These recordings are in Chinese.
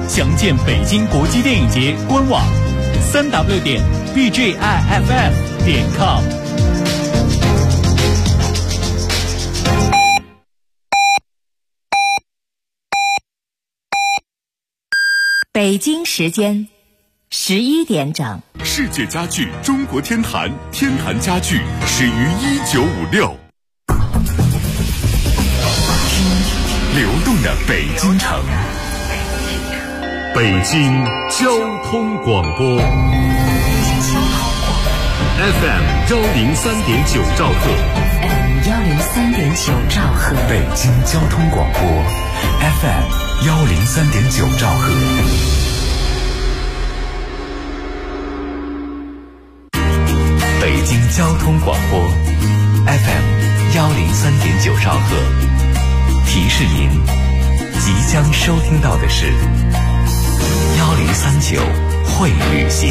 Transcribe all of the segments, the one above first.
详见北京国际电影节官网3w.bjiff.com。 北京时间11点整。 世界家具中国天坛，天坛家具始于1956。流动的北京城，北京交通广播 FM 103.9兆赫， 103.9兆赫， 北京交通广播 FM 103.9兆赫。北京交通广播 FM 103.9兆赫，提示您即将收听到的是1039会旅行。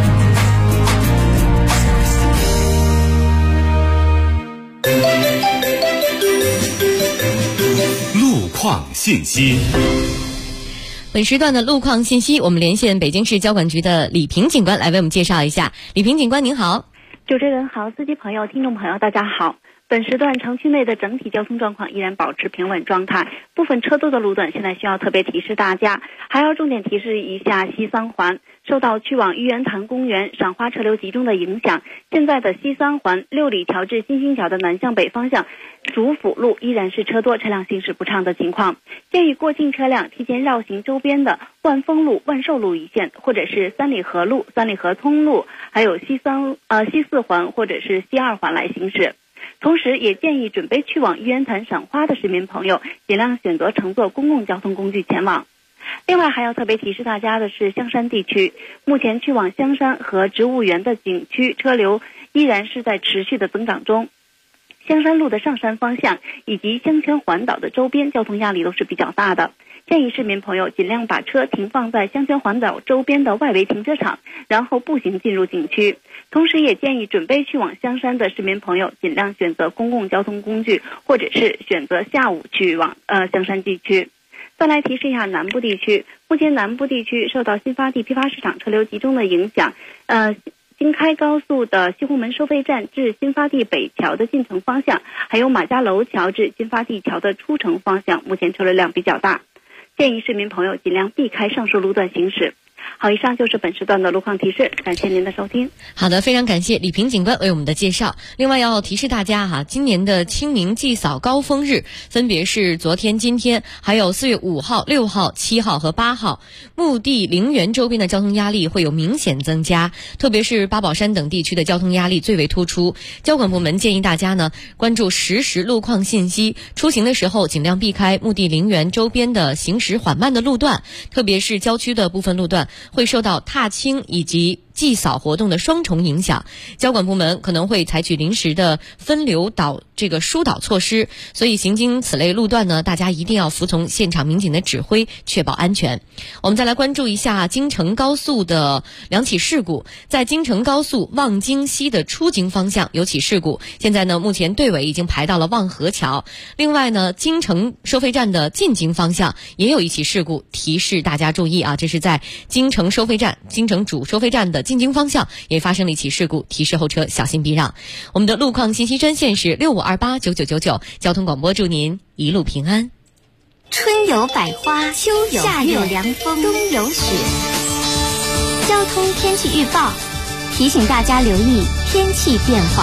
路况信息。 本时段的路况信息，我们连线北京市交管局的李平警官来为我们介绍一下。李平警官您好。 主持人好，司机朋友、听众朋友大家好。本时段城区内的整体交通状况依然保持平稳状态，部分车多的路段现在需要特别提示大家，还要重点提示一下西三环。受到去往玉渊潭公园、赏花车流集中的影响，现在的西三环六里桥至新兴桥的南向北方向主辅路依然是车多，车辆行驶不畅的情况。建议过境车辆提前绕行周边的万丰路、万寿路一线，或者是三里河路、三里河通路，还有西四环或者是西二环来行驶。同时也建议准备去往玉渊潭赏花的市民朋友尽量选择乘坐公共交通工具前往。另外还要特别提示大家的是香山地区，目前去往香山和植物园的景区车流依然是在持续的增长中，香山路的上山方向以及香泉环岛的周边交通压力都是比较大的，建议市民朋友尽量把车停放在香泉环岛周边的外围停车场，然后步行进入景区。同时也建议准备去往香山的市民朋友尽量选择公共交通工具，或者是选择下午去往香山地区。再来提示一下南部地区，目前南部地区受到新发地批发市场车流集中的影响，京开高速的西红门收费站至新发地北桥的进城方向，还有马家楼桥至新发地桥的出城方向，目前车流量比较大，建议市民朋友尽量避开上述路段行驶。好，以上就是本时段的路况提示，感谢您的收听。 好的，非常感谢李平警官为我们的介绍。另外要提示大家今年的清明祭扫高峰日分别是昨天、今天，还有4月5号、6号、7号和8号。墓地陵园周边的交通压力会有明显增加，特别是八宝山等地区的交通压力最为突出。交管部门建议大家关注实时路况信息，出行的时候尽量避开墓地陵园周边的行驶缓慢的路段，特别是郊区的部分路段会受到踏青以及祭扫活动的双重影响，交管部门可能会采取临时的分流疏导措施，所以行经此类路段大家一定要服从现场民警的指挥，确保安全。我们再来关注一下京承高速的两起事故，在京承高速望京西的出京方向有起事故，现在目前队尾已经排到了望河桥。另外京承收费站的进京方向也有一起事故，提示大家注意这是在京承主收费站的进京方向也发生了一起事故，提示后车小心避让。我们的路况信息专线是65289999，交通广播祝您一路平安。 春有百花，秋有夏有凉风，冬有雪。交通天气预报提醒大家留意天气变化。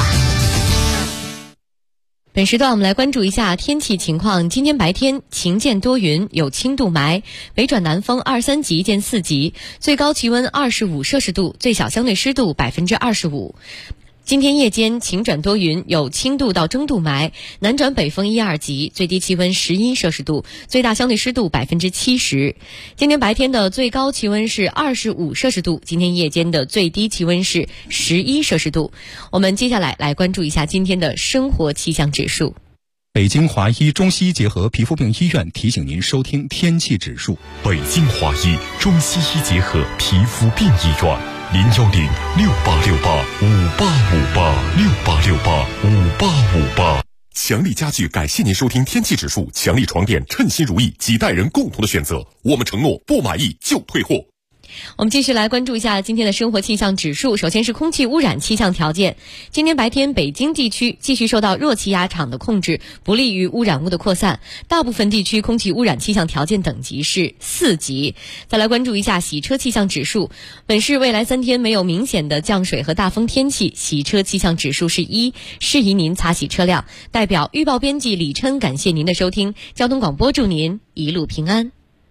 本时段我们来关注一下天气情况。今天白天晴间多云，有轻度霾，北转南风2-3级见4级，最高气温25摄氏度，最小相对湿度25%。今天夜间晴转多云，有轻度到中度霾，南转北风1-2级，最低气温11摄氏度，最大相对湿度70%。今天白天的最高气温是25摄氏度，今天夜间的最低气温是11摄氏度。我们接下来关注一下今天的生活气象指数。 北京华医中西医结合皮肤病医院提醒您收听天气指数。 北京华医中西医结合皮肤病医院，01068685858，68685858。 强力家具感谢您收听天气指数，强力床垫称心如意，几代人共同的选择。我们承诺不满意就退货。 我们继续来关注一下今天的生活气象指数。首先是空气污染气象条件。今天白天北京地区继续受到弱气压场的控制，不利于污染物的扩散，大部分地区空气污染气象条件等级是4级。再来关注一下洗车气象指数。本市未来3天没有明显的降水和大风天气，洗车气象指数是1，适宜您擦洗车辆。代表预报编辑李琛感谢您的收听，交通广播祝您一路平安。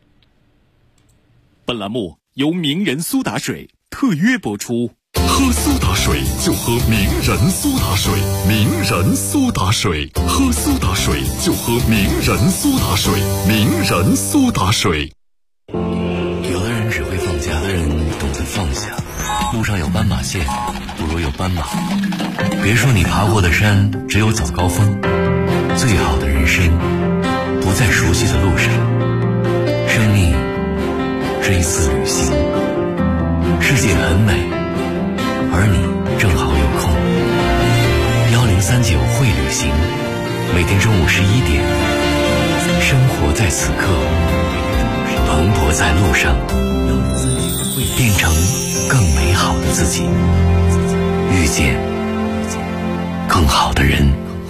本栏目由名人苏打水特约播出。 喝苏打水就喝名人苏打水，名人苏打水，喝苏打水就喝名人苏打水，名人苏打水。 有的人只会放假，有的人懂得放下。路上有斑马线，不如有斑马。别说你爬过的山只有早高峰，最好的人生不在熟悉的路上。生命是一次旅行，世界很美，而你正好有空。1039会旅行，每天中午11点，生活在此刻，蓬勃在路上，变成更美好的自己，遇见更好的人。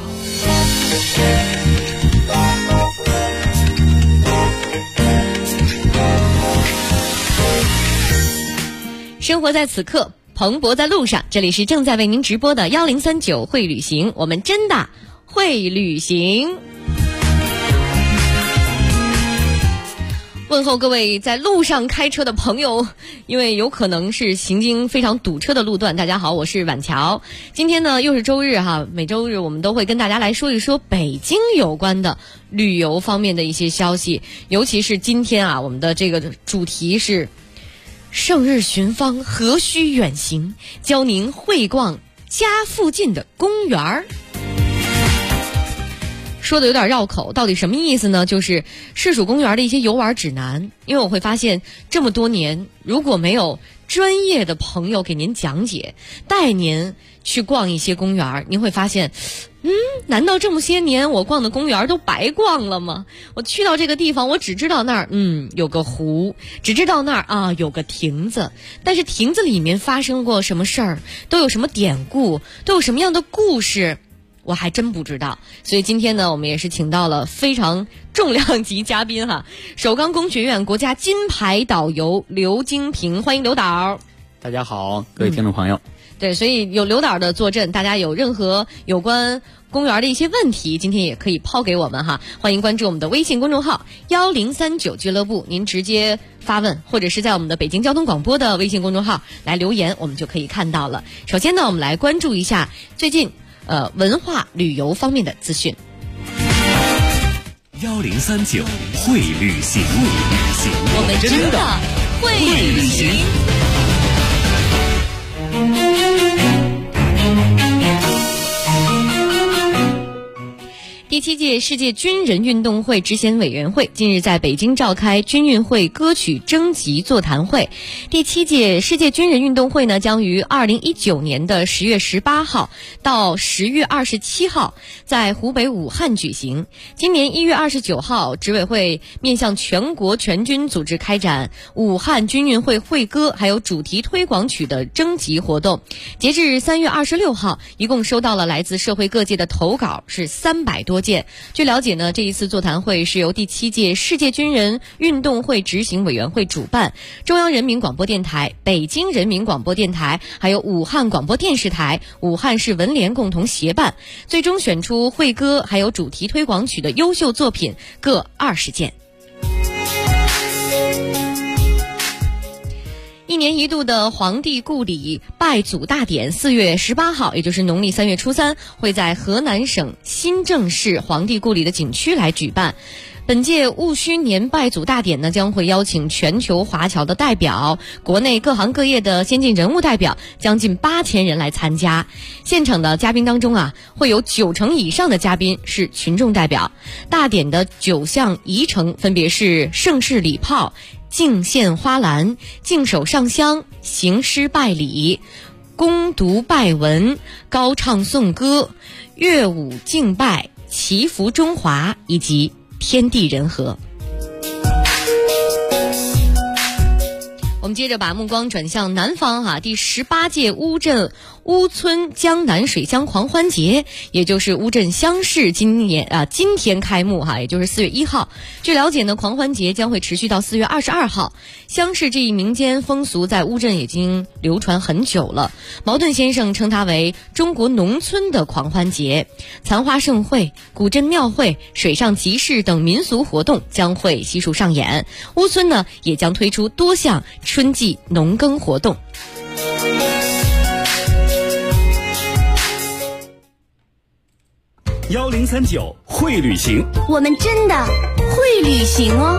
生活在此刻，蓬勃在路上。这里是正在为您直播的1039会旅行，我们真的会旅行。问候各位在路上开车的朋友，因为有可能是行经非常堵车的路段。大家好，我是婉乔。今天呢又是周日哈，每周日我们都会跟大家来说一说北京有关的旅游方面的一些消息，尤其是今天啊，我们的这个主题是胜日寻芳，何须远行，教您会逛家附近的公园儿。说的有点绕口，到底什么意思呢？就是市属公园的一些游玩指南。因为我会发现这么多年，如果没有专业的朋友给您讲解，带您去逛一些公园，您会发现难道这么些年我逛的公园都白逛了吗？我去到这个地方，我只知道那儿有个湖，只知道那儿有个亭子，但是亭子里面发生过什么事儿，都有什么典故，都有什么样的故事，我还真不知道。所以今天呢，我们也是请到了非常重量级嘉宾哈，首钢工学院国家金牌导游刘金平，欢迎刘导。 大家好，各位听众朋友。 对，所以有刘导的坐镇，大家有任何有关公园的一些问题，今天也可以抛给我们哈。欢迎关注我们的微信公众号1039俱乐部，您直接发问，或者是在我们的北京交通广播的微信公众号来留言，我们就可以看到了。首先呢，我们来关注一下最近文化旅游方面的资讯。 1039会旅行， 我们真的会旅行。第7届世界军人运动会执行委员会近日在北京召开军运会歌曲征集座谈会。第7届世界军人运动会呢，将于2019年的10月18号到10月27号在湖北武汉举行。今年1月29号，执委会面向全国全军组织开展武汉军运会会歌还有主题推广曲的征集活动。截至3月26号，一共收到了来自社会各界的投稿是300多件。据了解呢，这一次座谈会是由第7届世界军人运动会执行委员会主办，中央人民广播电台、北京人民广播电台还有武汉广播电视台、武汉市文联共同协办，最终选出会歌还有主题推广曲的优秀作品各20件。一年一度的皇帝故里拜祖大典4月18号，也就是农历3月初3，会在河南省新郑市皇帝故里的景区来举办。本届戊戌年拜祖大典呢，将会邀请全球华侨的代表，国内各行各业的先进人物代表，将近8000人来参加。现场的嘉宾当中啊，会有90%以上的嘉宾是群众代表。大典的9项仪程分别是盛世礼炮、敬献花篮、敬手上香、行诗拜礼、攻读拜文、高唱颂歌、乐舞敬拜、 祈福中华以及天地人和。我们接着把目光转向南方第18届乌镇乌村江南水乡狂欢节，也就是乌镇乡市今天开幕也就是4月1号。据了解呢，狂欢节将会持续到4月22号。乡市这一民间风俗在乌镇已经流传很久了。茅盾先生称它为中国农村的狂欢节，残花盛会、古镇庙会、水上集市等民俗活动将会悉数上演。乌村呢也将推出多项春季农耕活动。 1039会旅行， 我们真的会旅行哦。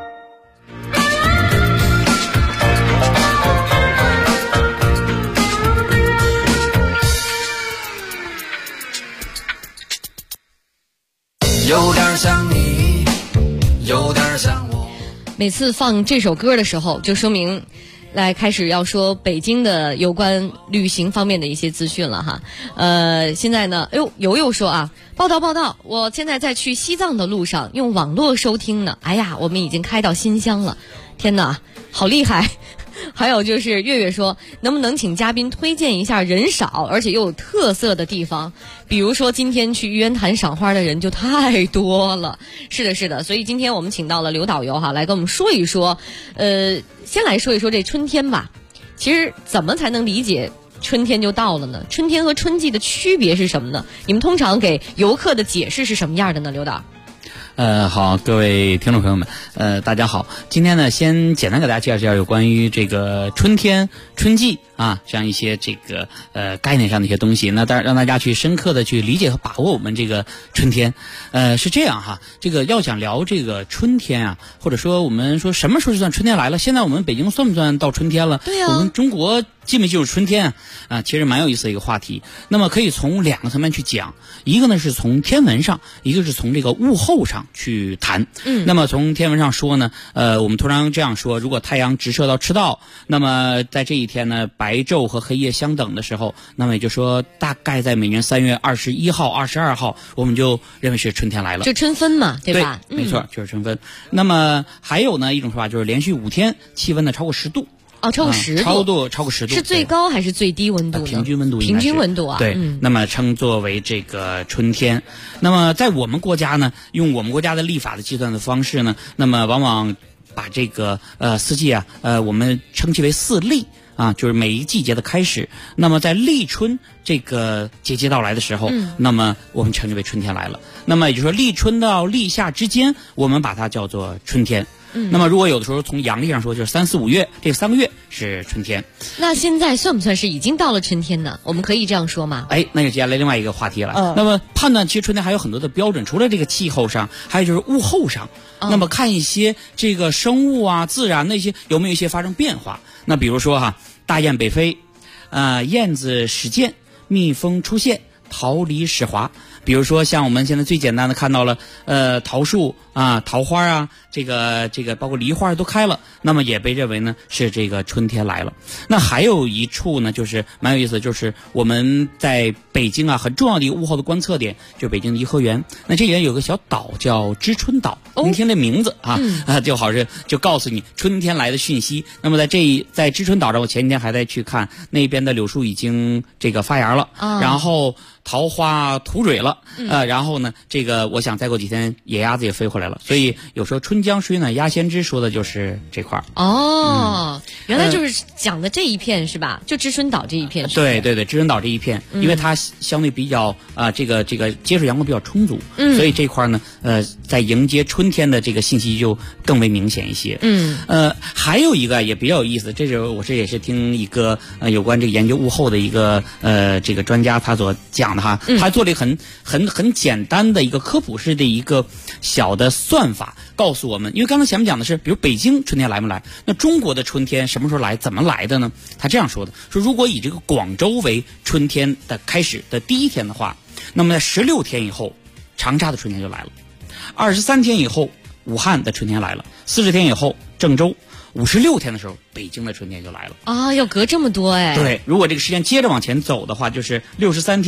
有点像你，有点像我。 每次放这首歌的时候，就说明开始要说北京的有关旅行方面的一些资讯了哈。现在呢，友友说报道，我现在在去西藏的路上，用网络收听呢。哎呀，我们已经开到新乡了，天哪，好厉害！还有就是月月说，能不能请嘉宾推荐一下人少而且又有特色的地方？比如说今天去玉渊潭赏花的人就太多了。是的，所以今天我们请到了刘导游来跟我们说一说。先来说一说这春天吧。其实怎么才能理解春天就到了呢？春天和春季的区别是什么呢？你们通常给游客的解释是什么样的呢？刘导。 好，各位听众朋友们，大家好。今天呢，先简单给大家介绍一下有关于这个春天、春季这样一些这个概念上的一些东西。那当然让大家去深刻的去理解和把握我们这个春天。是这样这个要想聊这个春天或者说我们说什么时候就算春天来了？现在我们北京算不算到春天了？ 对呀， 我们中国进没进入春天其实蛮有意思的一个话题。那么可以从2个层面去讲，一个呢是从天文上，一个是从这个物候上去谈。那么从天文上说呢，我们通常这样说，如果太阳直射到赤道，那么在这一天呢，白昼和黑夜相等的时候，那么也就是说大概在每年3月21号、22号，我们就认为是春天来了， 就春分嘛，对吧？ 对，没错，就是春分。那么还有呢一种说法，就是连续5天气温呢超过10度。 超过10度， 超过10度， 是最高还是最低温度呢？ 平均温度， 平均温度对，那么称作为这个春天。那么在我们国家呢，用我们国家的历法的计算的方式呢，那么往往把这个四季我们称其为4立就是每一个季节的开始。那么在立春这个节气到来的时候，那么我们称之为春天来了。那么也就是说，立春到立夏之间，我们把它叫做春天。那么如果有的时候从阳历上说，就是3、4、5月这3个月是春天。 那现在算不算是已经到了春天呢？我们可以这样说吗？ 那就接下来另外一个话题了。那么判断其实春天还有很多的标准，除了这个气候上，还有就是物候上。那么看一些这个生物自然的一些有没有一些发生变化。那比如说大雁北飞，燕子始见，蜜蜂出现，桃李始华。比如说像我们现在最简单的看到了桃树桃花这个包括梨花都开了，那么也被认为呢是这个春天来了。那还有一处呢就是蛮有意思的，就是我们在北京很重要的一个物候的观测点，就是北京的颐和园。那这里有个小岛叫知春岛，您听这名字就好像就告诉你春天来的讯息。那么在知春岛上，我前几天还在去看那边的柳树已经这个发芽了，然后桃花吐蕊了，然后呢这个我想再过几天野鸭子也飞回来了。所以有时候春江水暖鸭先知说的就是这块原来就是讲的这一片是吧？就知春岛这一片是。 对，知春岛这一片，因为它相对比较这个接触阳光比较充足，所以这块呢在迎接春天的这个信息就更为明显一些。还有一个也比较有意思，这是我也是听一个有关这个研究物候的一个这个专家他所讲的他做了一个很简单的一个科普式的一个小的算法，告诉我们，因为刚才前面讲的是比如北京春天来不来，那中国的春天什么时候来，怎么来的呢？他这样说的，说如果以这个广州为春天的开始的第一天的话，那么在16天以后长沙的春天就来了，23天以后武汉的春天来了，40天以后郑州，56天的时候北京的春天就来了要隔这么多对，如果这个时间接着往前走的话，就是63天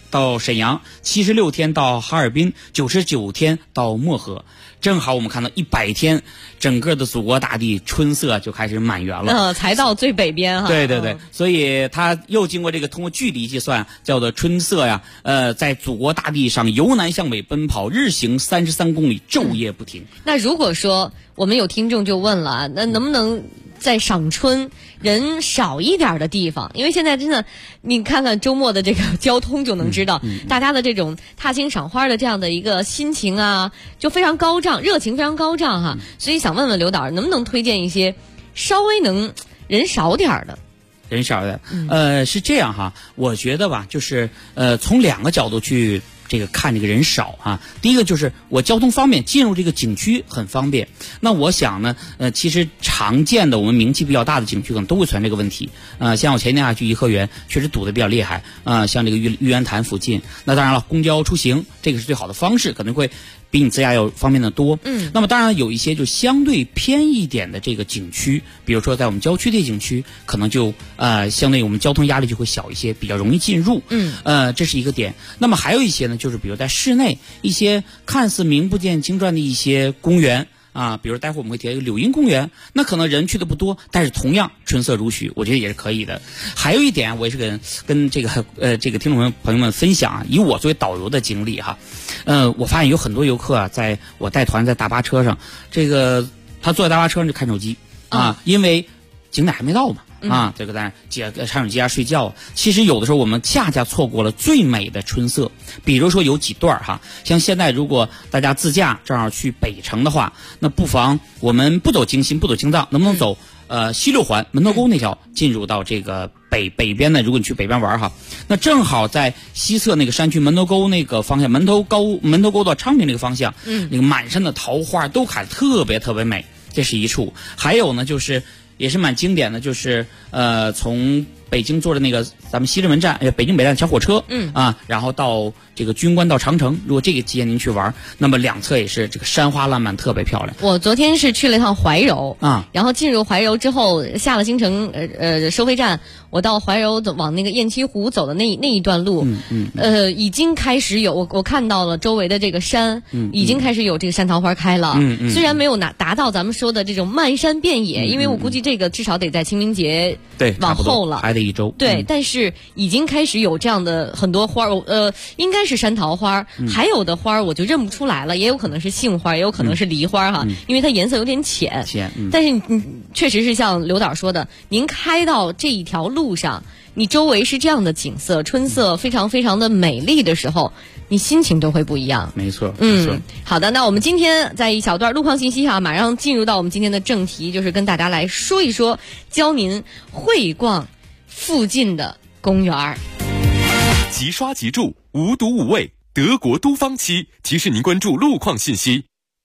到沈阳，76天到哈尔滨，99天到漠河。正好我们看到100天，整个的祖国大地春色就开始满园了。 才到最北边哈。 对对对，所以它又经过这个通过距离计算，叫做春色呀。在祖国大地上由南向北奔跑，日行33公里，昼夜不停。 那如果说我们有听众就问了，那能不能在赏春人少一点的地方？因为现在真的，你看看周末的这个交通就能知道，大家的这种踏青赏花的这样的一个心情啊，就非常高涨，热情非常高涨哈。所以想问问刘导，能不能推荐一些稍微能人少点的？ 人少的，是这样哈，我觉得吧，就是从2个角度去这个看这个人少啊。第一个就是我交通方便，进入这个景区很方便。那我想呢，其实常见的我们名气比较大的景区可能都会存在这个问题。像我前天去颐和园，确实堵得比较厉害。像这个玉渊潭附近，那当然了，公交出行这个是最好的方式，可能会比你自驾要方便的多。那么当然有一些就相对偏一点的这个景区，比如说在我们郊区的景区，可能就相对我们交通压力就会小一些，比较容易进入。这是一个点。那么还有一些呢，就是比如在室内一些看似名不见经传的一些公园啊，比如待会儿我们会提到一个柳荫公园，那可能人去的不多，但是同样春色如许，我觉得也是可以的。还有一点，我也是跟这个听众朋友们分享啊，以我作为导游的经历哈，我发现有很多游客啊，在我带团在大巴车上，他坐在大巴车上就看手机啊，因为景点还没到嘛。这个在看手机啊睡觉。其实有的时候我们恰恰错过了最美的春色。比如说有几段哈，像现在如果大家自驾正好去北城的话，那不妨我们不走京新，不走京藏，能不能走西六环门头沟那条进入到这个北边呢？如果你去北边玩哈，那正好在西侧那个山区门头沟那个方向，门头沟到昌平这个方向，那个满山的桃花都开得特别特别美，这是一处。还有呢，就是也是蛮经典的，就是从北京坐的那个咱们西直门站，北京北站小火车，然后到这个军官到长城，如果这个期间您去玩，那么两侧也是这个山花烂漫，特别漂亮。 我昨天是去了一趟怀柔啊，然后进入怀柔之后，下了京城收费站，我到怀柔往那个雁栖湖走的那一段路，已经开始有我看到了周围的这个山，已经开始有这个山桃花开了。虽然没有达到咱们说的这种漫山遍野，因为我估计这个至少得在清明节往后了， 还得1周。 对，但是已经开始有这样的很多花应该是山桃花，还有的花我就认不出来了，也有可能是杏花，也有可能是梨花哈，因为它颜色有点浅。但是确实是像刘导说的，您开到这一条路上，你周围是这样的景色，春色非常非常的美丽的时候，你心情都会不一样。 没错， 好的，那我们今天在一小段路况信息哈，马上进入到我们今天的正题，就是跟大家来说一说，教您会逛附近的公园。 即刷即住，无毒无味，德国都方漆提示您关注路况信息。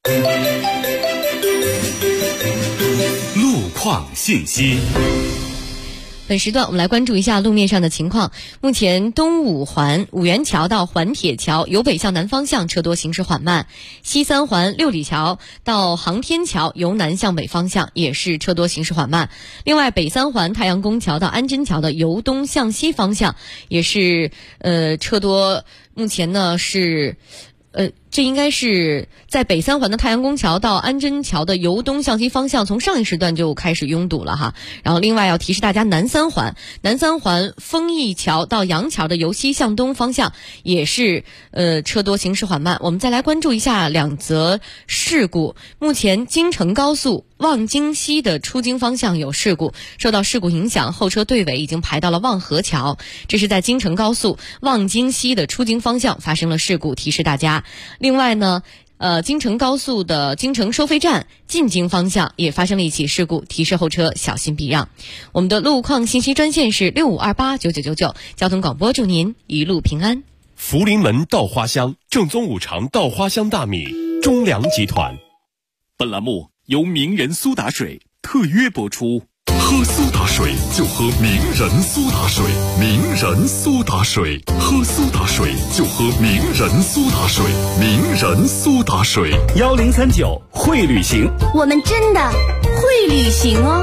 路况信息。 本时段我们来关注一下路面上的情况。目前东五环五元桥到环铁桥由北向南方向车多行驶缓慢，西三环六里桥到航天桥由南向北方向也是车多行驶缓慢。另外北三环太阳宫桥到安贞桥的由东向西方向也是车多，目前呢是这应该是在北三环的太阳宫桥到安贞桥的由东向西方向，从上一时段就开始拥堵了哈。然后另外要提示大家，南三环丰益桥到杨桥的由西向东方向也是车多行驶缓慢。我们再来关注一下2则事故。目前京承高速望京西的出京方向有事故，受到事故影响，后车队尾已经排到了望河桥。这是在京承高速望京西的出京方向发生了事故，提示大家。另外呢，京承高速的京承收费站进京方向也发生了一起事故，提示后车小心避让。我们的路况信息专线是65289999，交通广播祝您一路平安。 福临门稻花香，正宗五常稻花香大米，中粮集团。本栏目由名人苏打水特约播出。 喝苏打水就喝名人苏打水，名人苏打水，喝苏打水就喝名人苏打水，名人苏打水。 1039会旅行， 我们真的会旅行哦。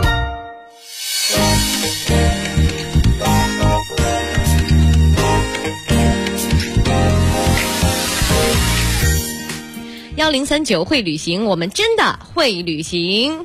1039会旅行，我们真的会旅行。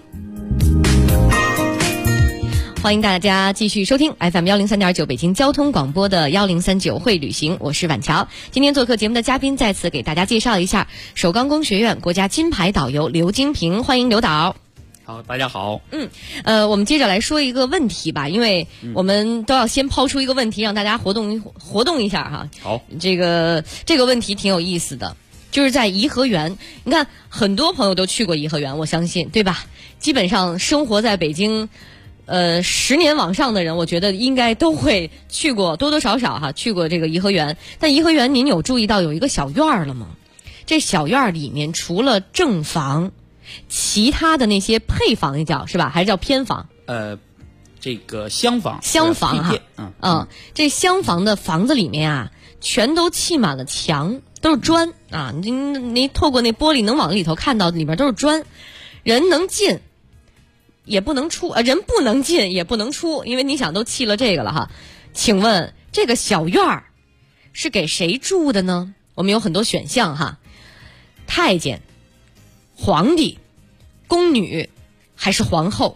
欢迎大家继续收听 FM 103.9北京交通广播的1039会旅行，我是婉乔。今天做客节目的嘉宾再次给大家介绍一下首钢工学院国家金牌导游刘金平，欢迎刘导。 好，大家好。 我们接着来说一个问题吧，因为我们都要先抛出一个问题，让大家活动一下哈。 好， 这个问题挺有意思的，就是在颐和园，你看很多朋友都去过颐和园，我相信对吧？基本上生活在北京10年往上的人，我觉得应该都会去过，多多少少哈去过这个颐和园。但颐和园您有注意到有一个小院儿了吗？这小院儿里面除了正房，其他的那些配房也叫是吧？还是叫偏房？ 这个厢房哈，这厢房的房子里面啊，全都砌满了墙，都是砖啊！你透过那玻璃能往里头看到，里面都是砖，人能进也不能出，人不能进也不能出，因为你想都砌了这个了哈。请问这个小院儿是给谁住的呢？我们有很多选项哈，太监、皇帝、宫女还是皇后？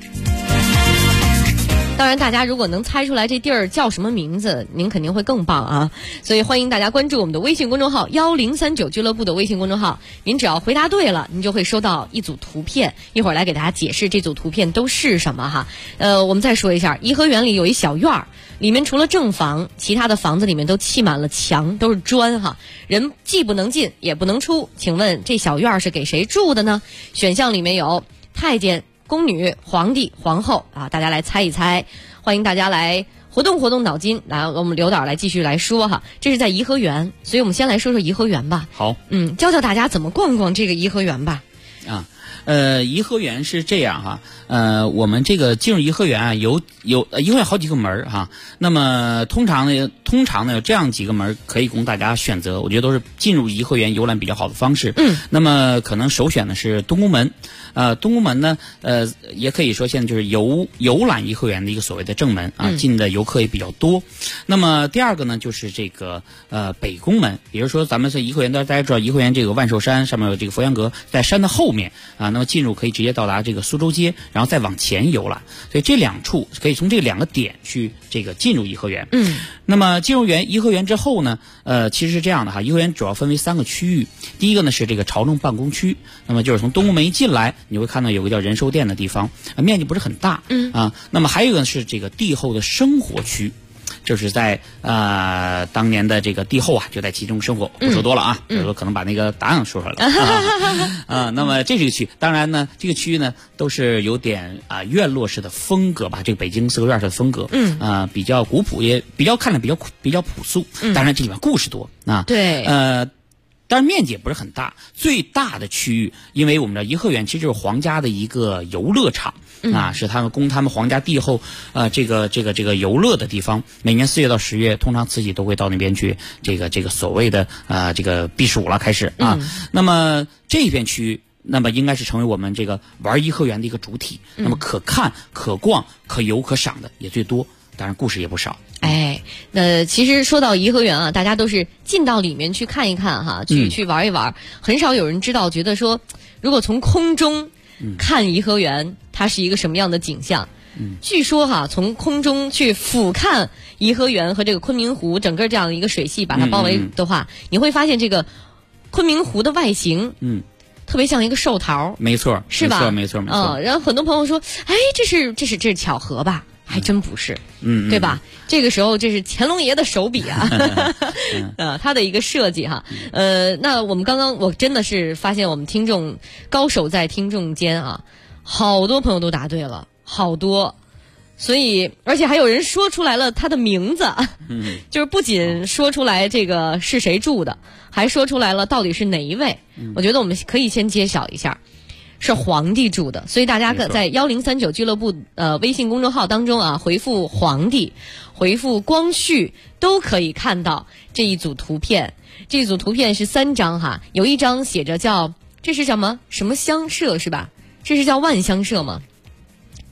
当然大家如果能猜出来这地儿叫什么名字，您肯定会更棒啊！所以欢迎大家关注我们的微信公众号1039俱乐部的微信公众号，您只要回答对了，您就会收到一组图片，一会儿来给大家解释这组图片都是什么哈。我们再说一下，颐和园里有一小院儿，里面除了正房，其他的房子里面都砌满了墙，都是砖哈，人既不能进也不能出。请问这小院儿是给谁住的呢？选项里面有太监、宫女、皇帝、皇后啊，大家来猜一猜。欢迎大家来活动脑筋，来我们刘导来继续来说哈。这是在颐和园，所以我们先来说说颐和园吧。 好， 教大家怎么逛逛这个颐和园吧。 颐和园是这样哈，我们这个进入颐和园啊，有颐和园好几个门哈。那么通常呢有这样几个门可以供大家选择，我觉得都是进入颐和园游览比较好的方式。那么可能首选的是东宫门。东宫门呢，也可以说现在就是游览颐和园的一个所谓的正门啊，进的游客也比较多。那么第二个呢，就是这个北宫门，也就是说咱们在颐和园，大家知道颐和园这个万寿山上面有这个佛像阁，在山的后面啊，那么进入可以直接到达这个苏州街，然后再往前游览。所以这两处可以从这两个点去这个进入颐和园。那么进入颐和园之后呢，其实是这样的哈，颐和园主要分为3个区域。第一个呢是这个朝政办公区，那么就是从东宫门一进来，你会看到有个叫仁寿殿的地方，面积不是很大。那么还有一个是这个帝后的生活区。就是在当年的这个帝后啊，就在其中生活。不说多了啊，有时候可能把那个答案说出来了那么这是一个区，当然呢，这个区域呢都是有点院落式的风格吧，这个北京四合院式的风格，比较古朴，也比较看着比较朴素。当然这里面故事多啊。 对， 但是面积也不是很大，最大的区域，因为我们的颐和园其实就是皇家的一个游乐场。是他们供他们皇家帝后这个游乐的地方。每年4月到10月，通常慈禧都会到那边去这个所谓的这个避暑了开始啊。那么这一片区域，那么应该是成为我们这个玩颐和园的一个主体。那么可看、可逛、可游、可赏的也最多，当然故事也不少。 其实说到颐和园啊，大家都是进到里面去看一看哈，去玩一玩，很少有人知道，觉得说如果从空中看颐和园，它是一个什么样的景象。据说哈，从空中去俯瞰颐和园和这个昆明湖整个这样的一个水系把它包围的话，你会发现这个昆明湖的外形特别像一个寿桃。 没错， 是吧？ 没错。 然后很多朋友说，这是巧合吧？还真不是，对吧？这个时候这是乾隆爷的手笔啊，他的一个设计哈。那我们我真的是发现我们听众高手在听众间啊，好多朋友都答对了，好多。所以而且还有人说出来了他的名字，就是不仅说出来这个是谁住的，还说出来了到底是哪一位。我觉得我们可以先揭晓一下。是皇帝住的，所以大家在1039俱乐部微信公众号当中啊，回复皇帝，回复光绪，都可以看到这一组图片。这组图片是3张哈，有一张写着这是什么乡社是吧？这是叫万乡社吗？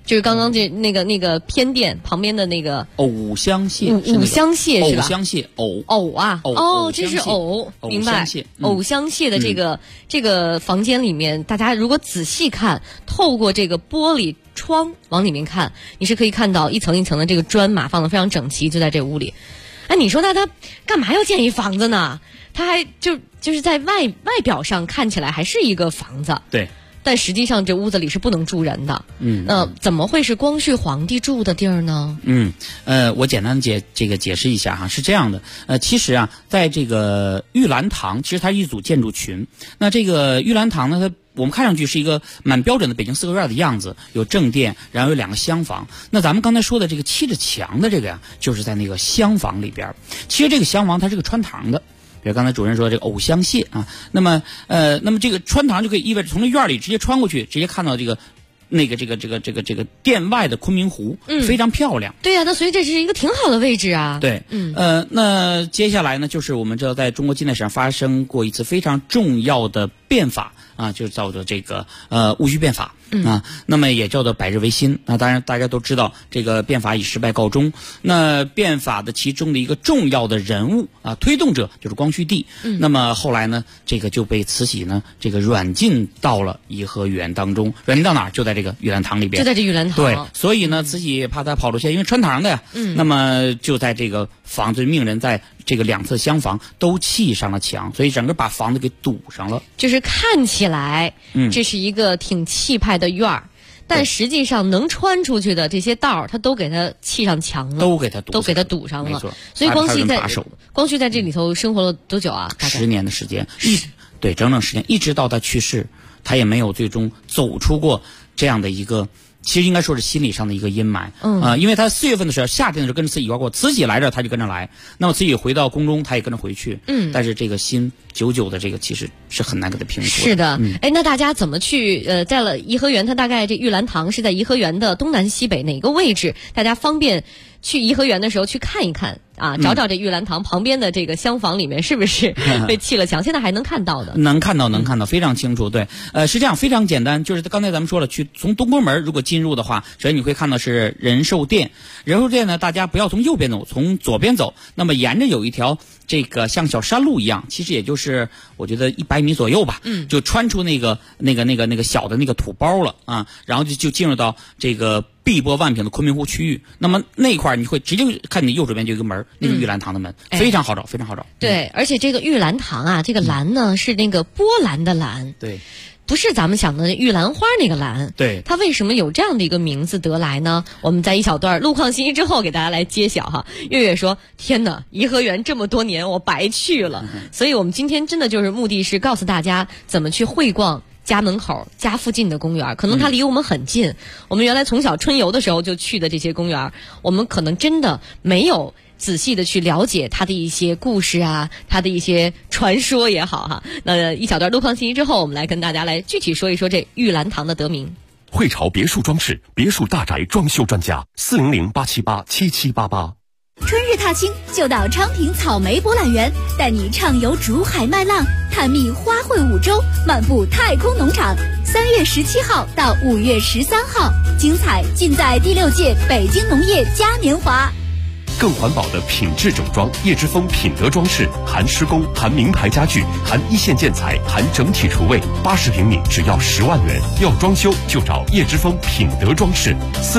就是刚刚那个偏殿旁边的那个藕香蟹， 五香蟹是吧？ 藕香蟹， 藕啊，哦，这是藕，明白？藕香蟹的这个房间里面，大家如果仔细看，透过这个玻璃窗往里面看，你是可以看到一层一层的这个砖码放得非常整齐，就在这屋里。哎，你说那他干嘛要建一房子呢？他还就是在外表上看起来还是一个房子， 对。 但实际上这屋子里是不能住人的。怎么会是光绪皇帝住的地儿呢？ 我简单解释一下哈，是这样的。其实啊，在这个玉兰堂，其实它是一组建筑群。那这个玉兰堂呢，我们看上去是一个蛮标准的北京四合院的样子，有正殿，然后有2个厢房。那咱们刚才说的这个砌着墙的这个呀，就是在那个厢房里边。其实这个厢房它是个穿堂的。比如刚才主任说这个藕香蟹啊，那么这个穿堂就可以意味着从这院里直接穿过去，直接看到这个殿外的昆明湖，非常漂亮。 对啊，那所以这是一个挺好的位置啊。 对，那接下来呢，就是我们知道在中国近代史上发生过一次非常重要的变法啊，就是叫做这个戊戌变法啊，那么也叫做百日维新啊。当然大家都知道这个变法以失败告终。那变法的其中的一个重要的人物啊，推动者就是光绪帝。那么后来呢，这个就被慈禧呢这个软禁到了颐和园当中。软禁到哪儿？就在这个玉兰堂里边。 就在这玉兰堂。 对，所以呢，慈禧怕他跑出去，因为穿堂的呀。那么就在这个房子命人在这个2侧厢房都砌上了墙，所以整个把房子给堵上了。 就是看起来，这是一个挺气派的院儿，但实际上能穿出去的这些道儿，他都给他砌上墙了， 都给他堵上了。 没错。 所以光绪在这里头生活了多久啊 ？10年的时间，对，整整10年，一直到他去世，他也没有最终走出过这样的一个。其实应该说是心理上的一个阴霾，因为他4月份的时候，夏天的时候跟着慈禧一块过，慈禧来这他就跟着来，那么慈禧回到宫中，他也跟着回去，但是这个心久久的这个其实是很难给他平复的。 是的，那大家怎么去在了颐和园？它大概这玉兰堂是在颐和园的东南西北哪个位置？大家方便去颐和园的时候去看一看啊，找找这玉兰堂旁边的这个厢房里面是不是被砌了墙？现在还能看到的， 能看到，非常清楚。对，是这样，非常简单，就是刚才咱们说了，去从东宫门如果进入的话，首先你会看到是仁寿殿。仁寿殿呢，大家不要从右边走，从左边走。那么沿着有一条这个像小山路一样，其实也就是我觉得100米左右吧，就穿出那个小的那个土包了啊，然后就进入到这个碧波万品的昆明湖区域。那么那块你会直接看你右手边就有一个门，那个玉兰堂的门，非常好找，非常好找。 对，而且这个玉兰堂啊，这个兰呢是那个波兰的兰。 对。 不是咱们想的玉兰花那个兰， 对， 它为什么有这样的一个名字得来呢？我们在一小段路况信息之后给大家来揭晓哈。月月说：“天哪，颐和园这么多年我白去了。”所以我们今天真的就是目的是告诉大家怎么去会逛家门口、家附近的公园，可能它离我们很近。我们原来从小春游的时候就去的这些公园，我们可能真的没有仔细的去了解它的一些故事啊，它的一些传说也好哈。那一小段路况信息之后，我们来跟大家来具体说一说这玉兰堂的得名。 汇潮别墅装饰，别墅大宅装修专家，400-878-7788。 春日踏青就到昌平草莓博览园，带你畅游竹海麦浪，探秘花卉五洲，漫步太空农场。3月17号到5月13号，精彩尽在第6届北京农业嘉年华。 更环保的品质整装，叶之峰品德装饰，含施工，含名牌家具，含一线建材，含整体厨卫，80平米只要10万元。要装修就找叶之峰品德装饰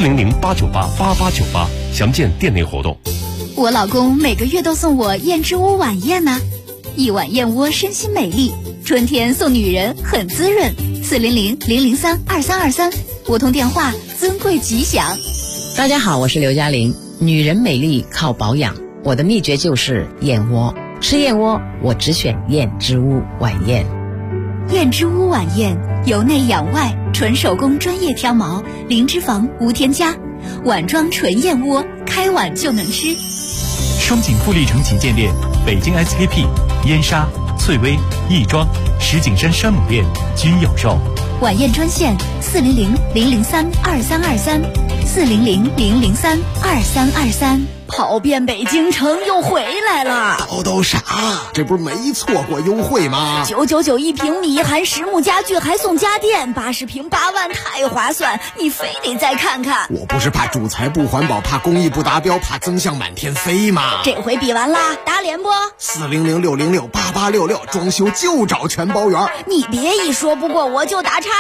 ，400-898-8898，详见店内活动。 我老公每个月都送我燕之屋晚宴呢，一碗燕窝身心美丽，春天送女人很滋润。400-003-2323，拨通电话，尊贵吉祥。 大家好，我是刘嘉玲。女人美丽靠保养，我的秘诀就是燕窝。吃燕窝，我只选燕之屋晚宴。 燕之屋晚宴，由内养外，纯手工专业挑毛，零脂肪无添加，碗装纯燕窝，开碗就能吃。 双井富力城旗舰店、北京 SKP、燕莎、翠微、亦庄、石景山山姆店均有售。 晚宴专线400-003-2323，400-003-2323。 跑遍北京城又回来了。 叨啥？这不是没错过优惠吗 ？999一平米，含实木家具还送家电，80平8万，太划算！你非得再看看。 我不是怕主材不环保，怕工艺不达标，怕增项满天飞吗？ 这回比完啦，打脸不？400-606-8866，装修就找全包圆。你别一说不过我就打岔。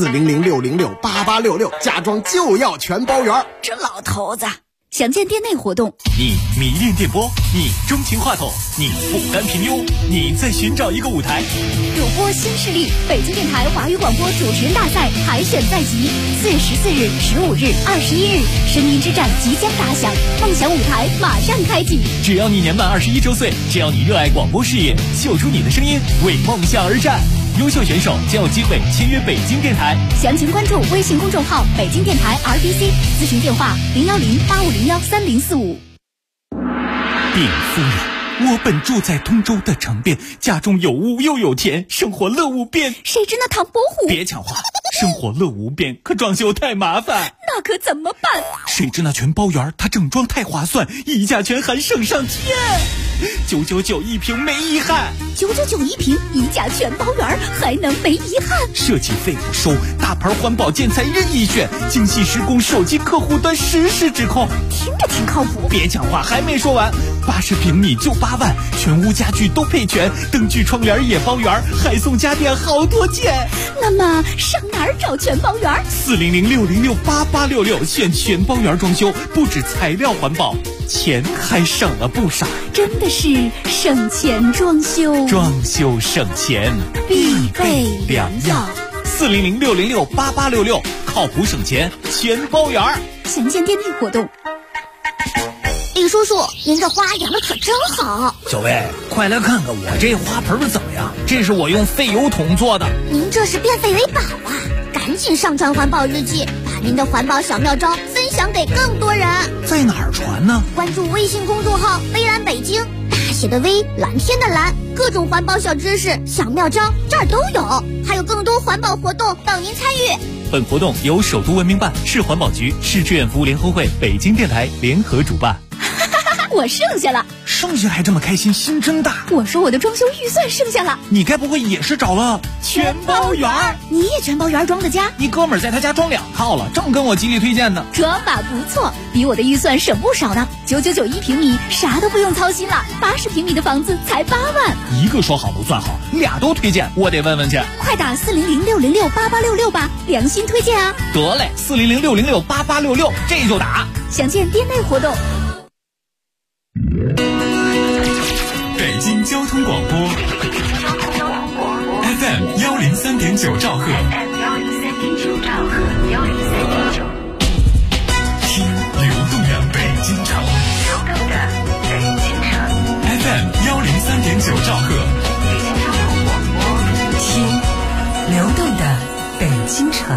400-606-8866，家装就要全包圆。 这老头子。详见店内活动。 你迷恋电波，你钟情话筒，你不甘平庸，你在寻找一个舞台。 主播新势力，北京电台华语广播主持人大赛海选在即，4月14日、15日、21日，声音之战即将打响，梦想舞台马上开启。 只要你年满21周岁，只要你热爱广播事业，秀出你的声音，为梦想而战。优秀选手将有机会签约北京电台。 详情关注微信公众号北京电台 RBC， 咨询电话010-8501-3045。 禀夫人，我本住在通州的城边，家中有屋又有田，生活乐无边。 谁知那唐伯虎？ 别抢话，生活乐无边，可装修太麻烦。 那可怎么办？ 谁知那全包圆，它整装太划算，溢价全含省上天。999一平没遗憾 ，999一平，溢价全包圆，还能没遗憾？ 设计费不收，大牌环保建材任意选，精细施工，手机客户端实时指控， 听着挺靠谱。 别讲话，还没说完，80平米就8万，全屋家具都配全，灯具窗帘也包圆，还送家电好多件。 那么上哪儿找全包圆？400-606-8866，选全包圆装修，不止材料环保，钱还省了不少。 真的是省钱装修， 装修省钱必备良药。 400-606-8866，靠谱省钱全包圆。 详见店内活动。 李叔叔，您这花养的可真好。 小薇，快来看看我这花盆怎么样？这是我用废油桶做的。 您这是变废为宝啊！赶紧上传环保日记，把您的环保小妙招分享给更多人。 在哪儿传呢？ 关注微信公众号微蓝北京，大写的微，蓝天的蓝，各种环保小知识、小妙招这儿都有，还有更多环保活动等您参与。 本活动由首都文明办、市环保局、市志愿服务联合会、北京电台联合主办。 我剩下了， 剩下还这么开心，心真大。 我说我的装修预算剩下了， 你该不会也是找了全包圆？你也全包圆装的家？ 你哥们儿在他家装2套了，正跟我极力推荐呢。 这法不错，比我的预算省不少呢。999一平米，啥都不用操心了，80平米的房子才8万。 一个说好不算好，俩都推荐，我得问问去。 快打400-606-8866吧，良心推荐啊！ 得嘞，400-606-8866，这就打。 详见店内活动。 北京交通广播 FM 103.9兆赫，听流动的北京城，FM 103.9兆赫， 听流动的北京城。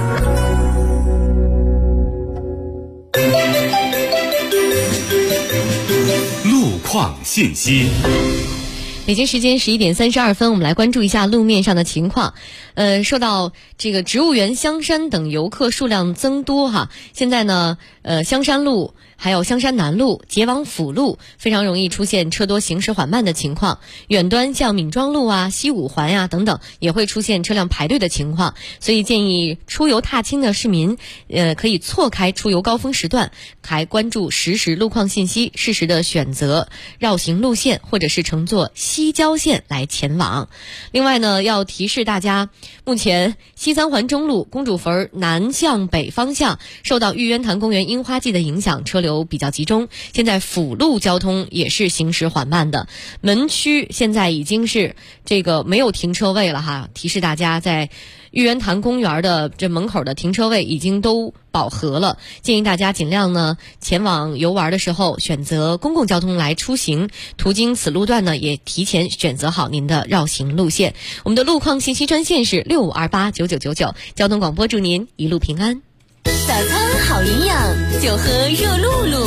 路况信息。 北京时间11点32分，我们来关注一下路面上的情况。受到这个植物园、香山等游客数量增多哈，现在呢，香山路还有香山南路、结往辅路非常容易出现车多行驶缓慢的情况。远端像闵庄路啊、西五环呀等等，也会出现车辆排队的情况。所以建议出游踏青的市民，可以错开出游高峰时段，还关注实时路况信息，适时的选择绕行路线，或者是乘坐西郊线来前往。另外呢，要提示大家，目前西三环中路公主坟南向北方向受到玉渊潭公园樱花季的影响，车流比较集中。现在辅路交通也是行驶缓慢的，门区现在已经是这个没有停车位了哈。提示大家，在玉渊潭公园的这门口的停车位已经都饱和了，建议大家尽量呢前往游玩的时候选择公共交通来出行，途经此路段呢也提前选择好您的绕行路线。我们的路况信息专线是65289999，交通广播祝您一路平安。 早餐好营养，就喝热露露。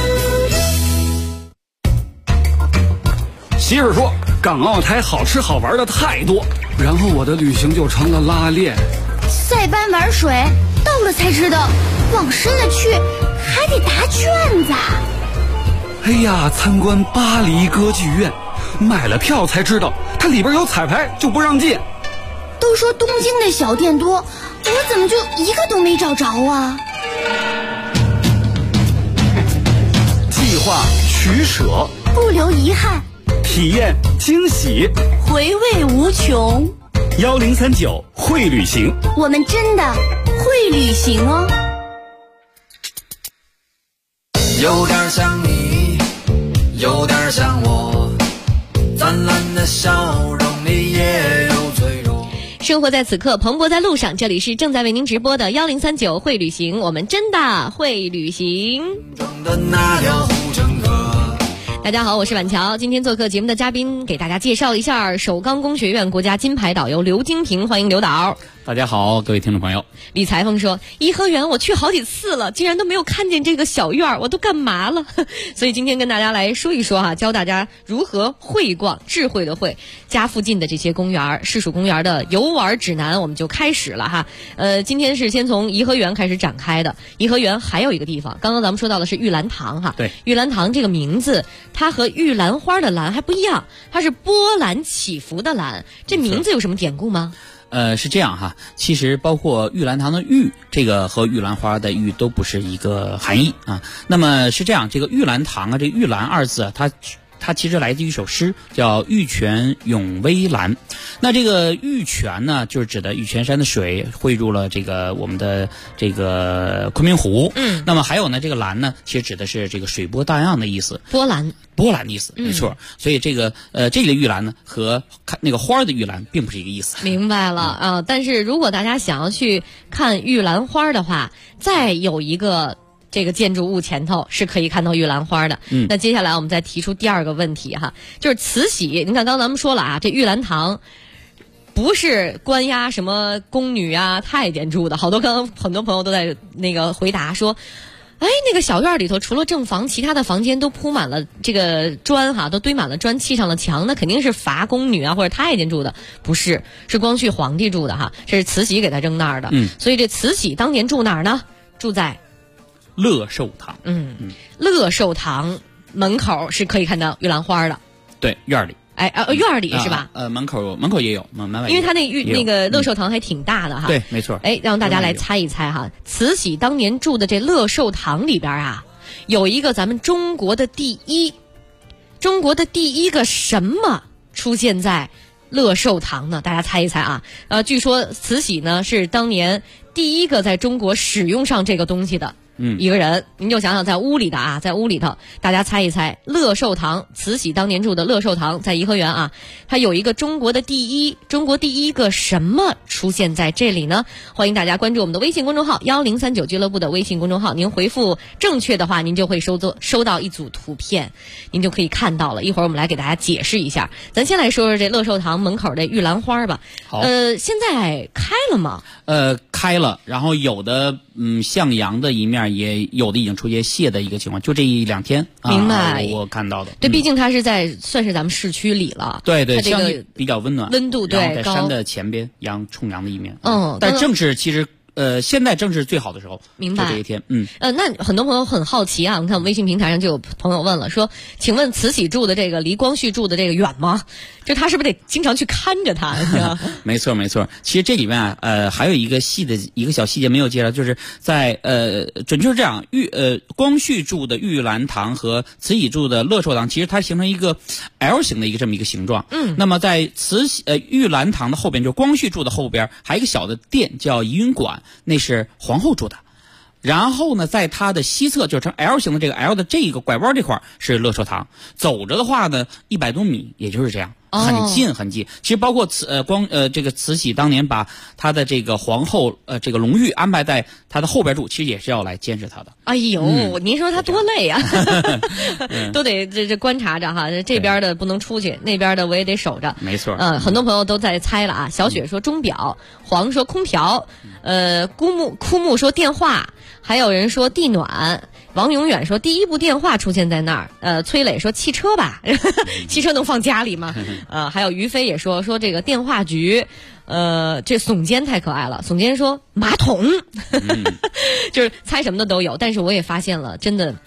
媳妇说港澳台好吃好玩的太多，然后我的旅行就成了拉练。 塞班玩水，到了才知道往深了去还得答卷子。 哎哎呀，参观巴黎歌剧院，买了票才知道它里边有彩排，就不让进。 都说东京的小店多，我怎么就一个都没找着啊？ 计划取舍， 不留遗憾， 体验惊喜， 回味无穷。 1039会旅行， 我们真的会旅行哦。 有点像你，有点像我，灿烂的笑容里也有脆弱。 生活在此刻，蓬勃在路上。这里是正在为您直播的1039会旅行，我们真的会旅行。 的那条护城河。 大家好，我是婉乔。今天做客节目的嘉宾，给大家介绍一下首钢工学院国家金牌导游刘金平，欢迎刘导。 大家好，各位听众朋友。 李裁缝说，颐和园我去好几次了，竟然都没有看见这个小院，我都干嘛了？所以今天跟大家来说一说哈，教大家如何会逛，智慧的会，家附近的这些公园，市属公园的游玩指南我们就开始了哈。今天是先从颐和园开始展开的。颐和园还有一个地方，刚刚咱们说到的是玉兰堂哈。 对， 玉兰堂这个名字，它和玉兰花的兰还不一样，它是波澜起伏的兰。这名字有什么典故吗？ 是这样哈，其实包括玉兰堂的玉，这个和玉兰花的玉都不是一个含义啊。那么是这样，这个玉兰堂啊，这玉兰二字啊，它其实来自于一首诗，叫玉泉涌微澜。那这个玉泉呢，就是指的玉泉山的水汇入了这个我们的这个昆明湖。那么还有呢，这个澜呢，其实指的是这个水波荡漾的意思。波澜的意思，没错。所以这个这里的玉兰呢，和那个花的玉兰并不是一个意思。 明白了啊。但是如果大家想要去看玉兰花的话，再有一个这个建筑物前头是可以看到玉兰花的。那接下来我们再提出第二个问题哈，就是慈禧。你看刚刚咱们说了啊，这玉兰堂不是关押什么宫女啊、太监住的，很多朋友都在那个回答说，哎，那个小院里头除了正房，其他的房间都铺满了这个砖哈，都堆满了砖，砌上了墙，那肯定是罚宫女啊或者太监住的，不是，是光绪皇帝住的哈，这是慈禧给他扔那儿的。所以这慈禧当年住哪儿呢？住在乐寿堂。 乐寿堂门口是可以看到玉兰花的。对， 院里。 院里是吧？ 门口也有，门外也有。 因为它那个乐寿堂还挺大的哈。 对，没错。 让大家来猜一猜哈，慈禧当年住的这乐寿堂里边啊，有一个咱们中国的第一个什么出现在乐寿堂呢？大家猜一猜啊。据说慈禧呢是当年第一个在中国使用上这个东西的一个人。您就想想在屋里的啊，在屋里头，大家猜一猜，乐寿堂，慈禧当年住的乐寿堂在颐和园啊，它有一个中国第一个什么出现在这里呢？欢迎大家关注我们的微信公众号1039俱乐部的微信公众号，您回复正确的话，您就会收到一组图片，您就可以看到了。一会儿我们来给大家解释一下。咱先来说说这乐寿堂门口的玉兰花吧。 好， 现在开了吗？ 开了，然后有的向阳的一面，也有的已经出现谢的一个情况，就这一两天。 明白， 我看到的。 对，毕竟它是算是咱们市区里了。 对对， 它这个比较温暖， 温度对高。在山的前边，冲阳的一面。 但正是其实。现在正是最好的时候， 明白？ 就这一天， 那很多朋友很好奇啊，我们看微信平台上就有朋友问了，说，请问慈禧住的这个离光绪住的这个远吗？就他是不是得经常去看着他？ 没错。其实这里面啊，还有一个小细节没有介绍，就是在准确是这样，光绪住的玉兰堂和慈禧住的乐寿堂，其实它形成一个 L 型的这么一个形状。那么在玉兰堂的后边，就是光绪住的后边，还有一个小的殿叫怡云馆。那是皇后住的，然后呢，在它的西侧就成 L 型的这个 L 的这个拐弯这块是乐寿堂，走着的话呢，100多米，也就是这样。很近。其实包括这个慈禧当年把她的这个皇后这个隆裕安排在她的后边住，其实也是要来监视她的。 哎呦，您说她多累啊，都得这观察着哈，这边的不能出去，那边的我也得守着。 没错。 很多朋友都在猜了啊，小雪说钟表，黄说空调，枯木说电话，还有人说地暖。王永远说第一部电话出现在那儿。崔磊说汽车吧，汽车能放家里吗？还有于飞也说这个电话局。这耸肩太可爱了，耸肩说马桶。就是猜什么的都有，但是我也发现了，真的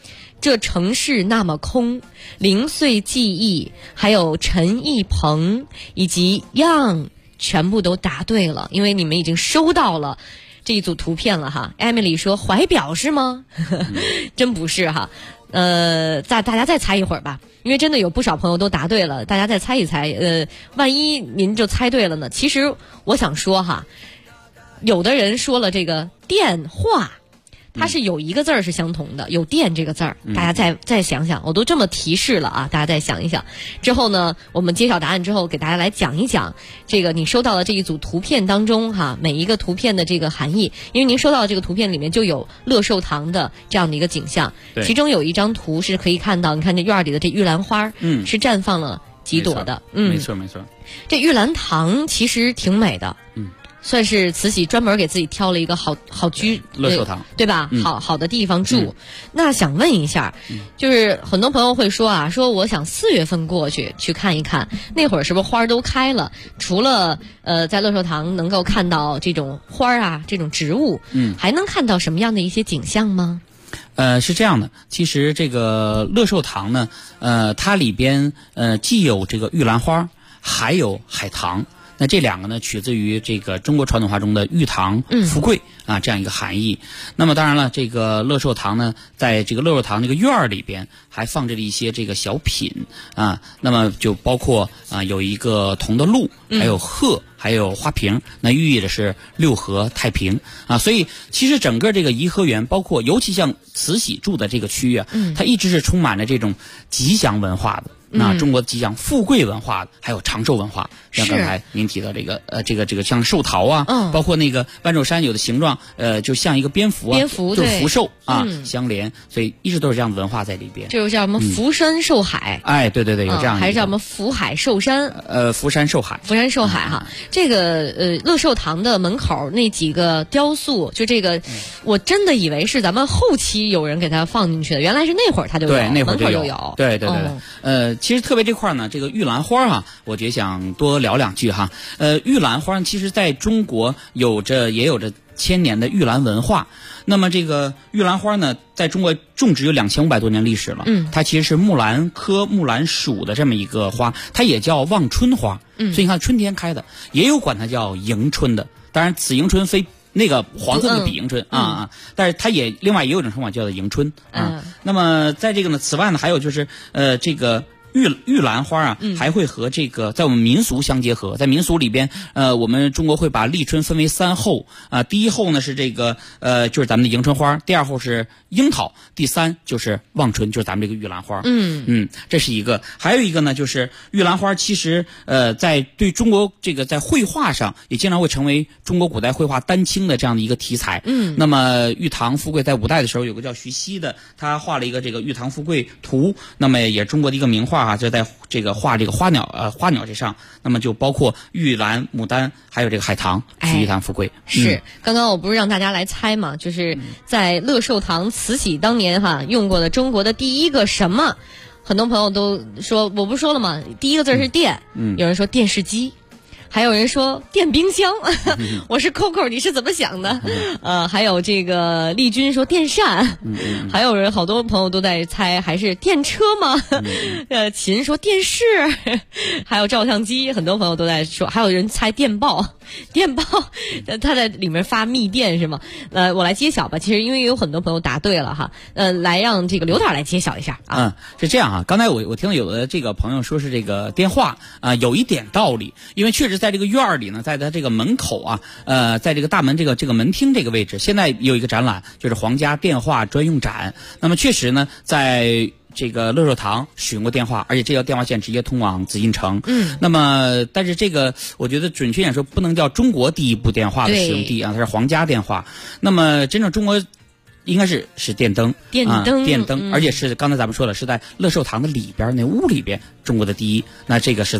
这城市那么空，零碎记忆，还有陈一鹏以及 Young 全部都答对了，因为你们已经收到了这一组图片了哈。Emily 说怀表是吗？真不是哈。大家再猜一会儿吧，因为真的有不少朋友都答对了，大家再猜一猜，万一您就猜对了呢？其实我想说哈，有的人说了这个电话，它是有一个字儿是相同的，有电这个字儿，大家再想想，我都这么提示了啊，大家再想一想。之后呢，我们揭晓答案之后，给大家来讲一讲这个你收到的这一组图片当中哈，每一个图片的这个含义。因为您收到的这个图片里面就有乐寿堂的这样的一个景象，其中有一张图是可以看到，你看这院里的这玉兰花，是绽放了几朵的， 没错没错。 这玉兰堂其实挺美的，算是慈禧专门给自己挑了一个好居乐寿堂， 对吧？好的地方住。那想问一下，就是很多朋友会说啊，说我想4月份过去看一看，那会儿是不是花都开了？除了在乐寿堂能够看到这种花啊，这种植物，还能看到什么样的一些景象吗？ 是这样的，其实这个乐寿堂呢，它里边既有这个玉兰花，还有海棠。那这两个呢，取自于这个中国传统话中的玉堂富贵啊这样一个含义。那么当然了，这个乐寿堂呢，在这个乐寿堂这个院儿里边还放着一些这个小品啊，那么就包括有一个铜的鹿，还有鹤，还有花瓶，那寓意的是六合太平啊。所以其实整个这个颐和园，包括尤其像慈禧住的这个区域啊，它一直是充满着这种吉祥文化的。那中国吉祥富贵文化，还有长寿文化，像刚才您提到这个像寿桃啊，包括那个万寿山有的形状，就像一个蝙蝠啊，就是福寿啊相连，所以一直都是这样的文化在里边。 这就叫什么福山寿海？ 哎，对，有这样， 还是叫什么福海寿山？ 福山寿海。 福山寿海哈，这个乐寿堂的门口那几个雕塑，就这个，我真的以为是咱们后期有人给它放进去的，原来是那会儿它就有， 对，那会儿就有， 对，其实特别这块呢，这个玉兰花啊，我觉得想多聊两句哈。玉兰花其实在中国也有着1000年的玉兰文化。那么这个玉兰花呢，在中国种植有2500多年历史了。它其实是木兰科木兰属的这么一个花，它也叫望春花。所以你看春天开的，也有管它叫迎春的。当然，此迎春非那个黄色的比迎春但是它另外也有一种称法叫做迎春啊。那么在这个呢，此外呢，还有就是这个玉兰花啊，还会和这个在我们民俗相结合。在民俗里边，我们中国会把立春分为3候啊。第一候呢是这个就是咱们的迎春花，第2候是樱桃，第3就是望春，就是咱们这个玉兰花。这是一个。还有一个呢，就是玉兰花其实在对中国这个在绘画上也经常会成为中国古代绘画丹青的这样的一个题材。那么玉堂富贵在5代的时候有个叫徐熙的，他画了一个这个玉堂富贵图，那么也中国的一个名画就在这个画这个花鸟之上，那么就包括玉兰、牡丹，还有这个海棠，是玉堂富贵。 是刚刚我不是让大家来猜嘛，就是在乐寿堂慈禧当年用过的中国的第一个什么？很多朋友都说，我不说了吗？第一个字是电，有人说电视机。还有人说电冰箱，我是 Coco， 你是怎么想的？还有这个丽君说电扇，还有人好多朋友都在猜还是电车吗？秦说电视，还有照相机，很多朋友都在说，还有人猜电报，它在里面发密电是吗？我来揭晓吧。其实因为有很多朋友答对了哈，来让这个刘导来揭晓一下啊。 是这样啊，刚才我听到有的这个朋友说是这个电话啊，有一点道理，因为确实在这个院儿里呢，在它这个门口啊，在这个大门这个门厅这个位置，现在有一个展览，就是皇家电话专用展。那么确实呢，在这个乐寿堂使用过电话，而且这条电话线直接通往紫禁城。那么但是这个我觉得准确点说，不能叫中国第一部电话的使用地啊，它是皇家电话。那么真正中国应该是电灯，电灯，而且是刚才咱们说了，是在乐寿堂的里边那屋里边中国的第一。那这个是在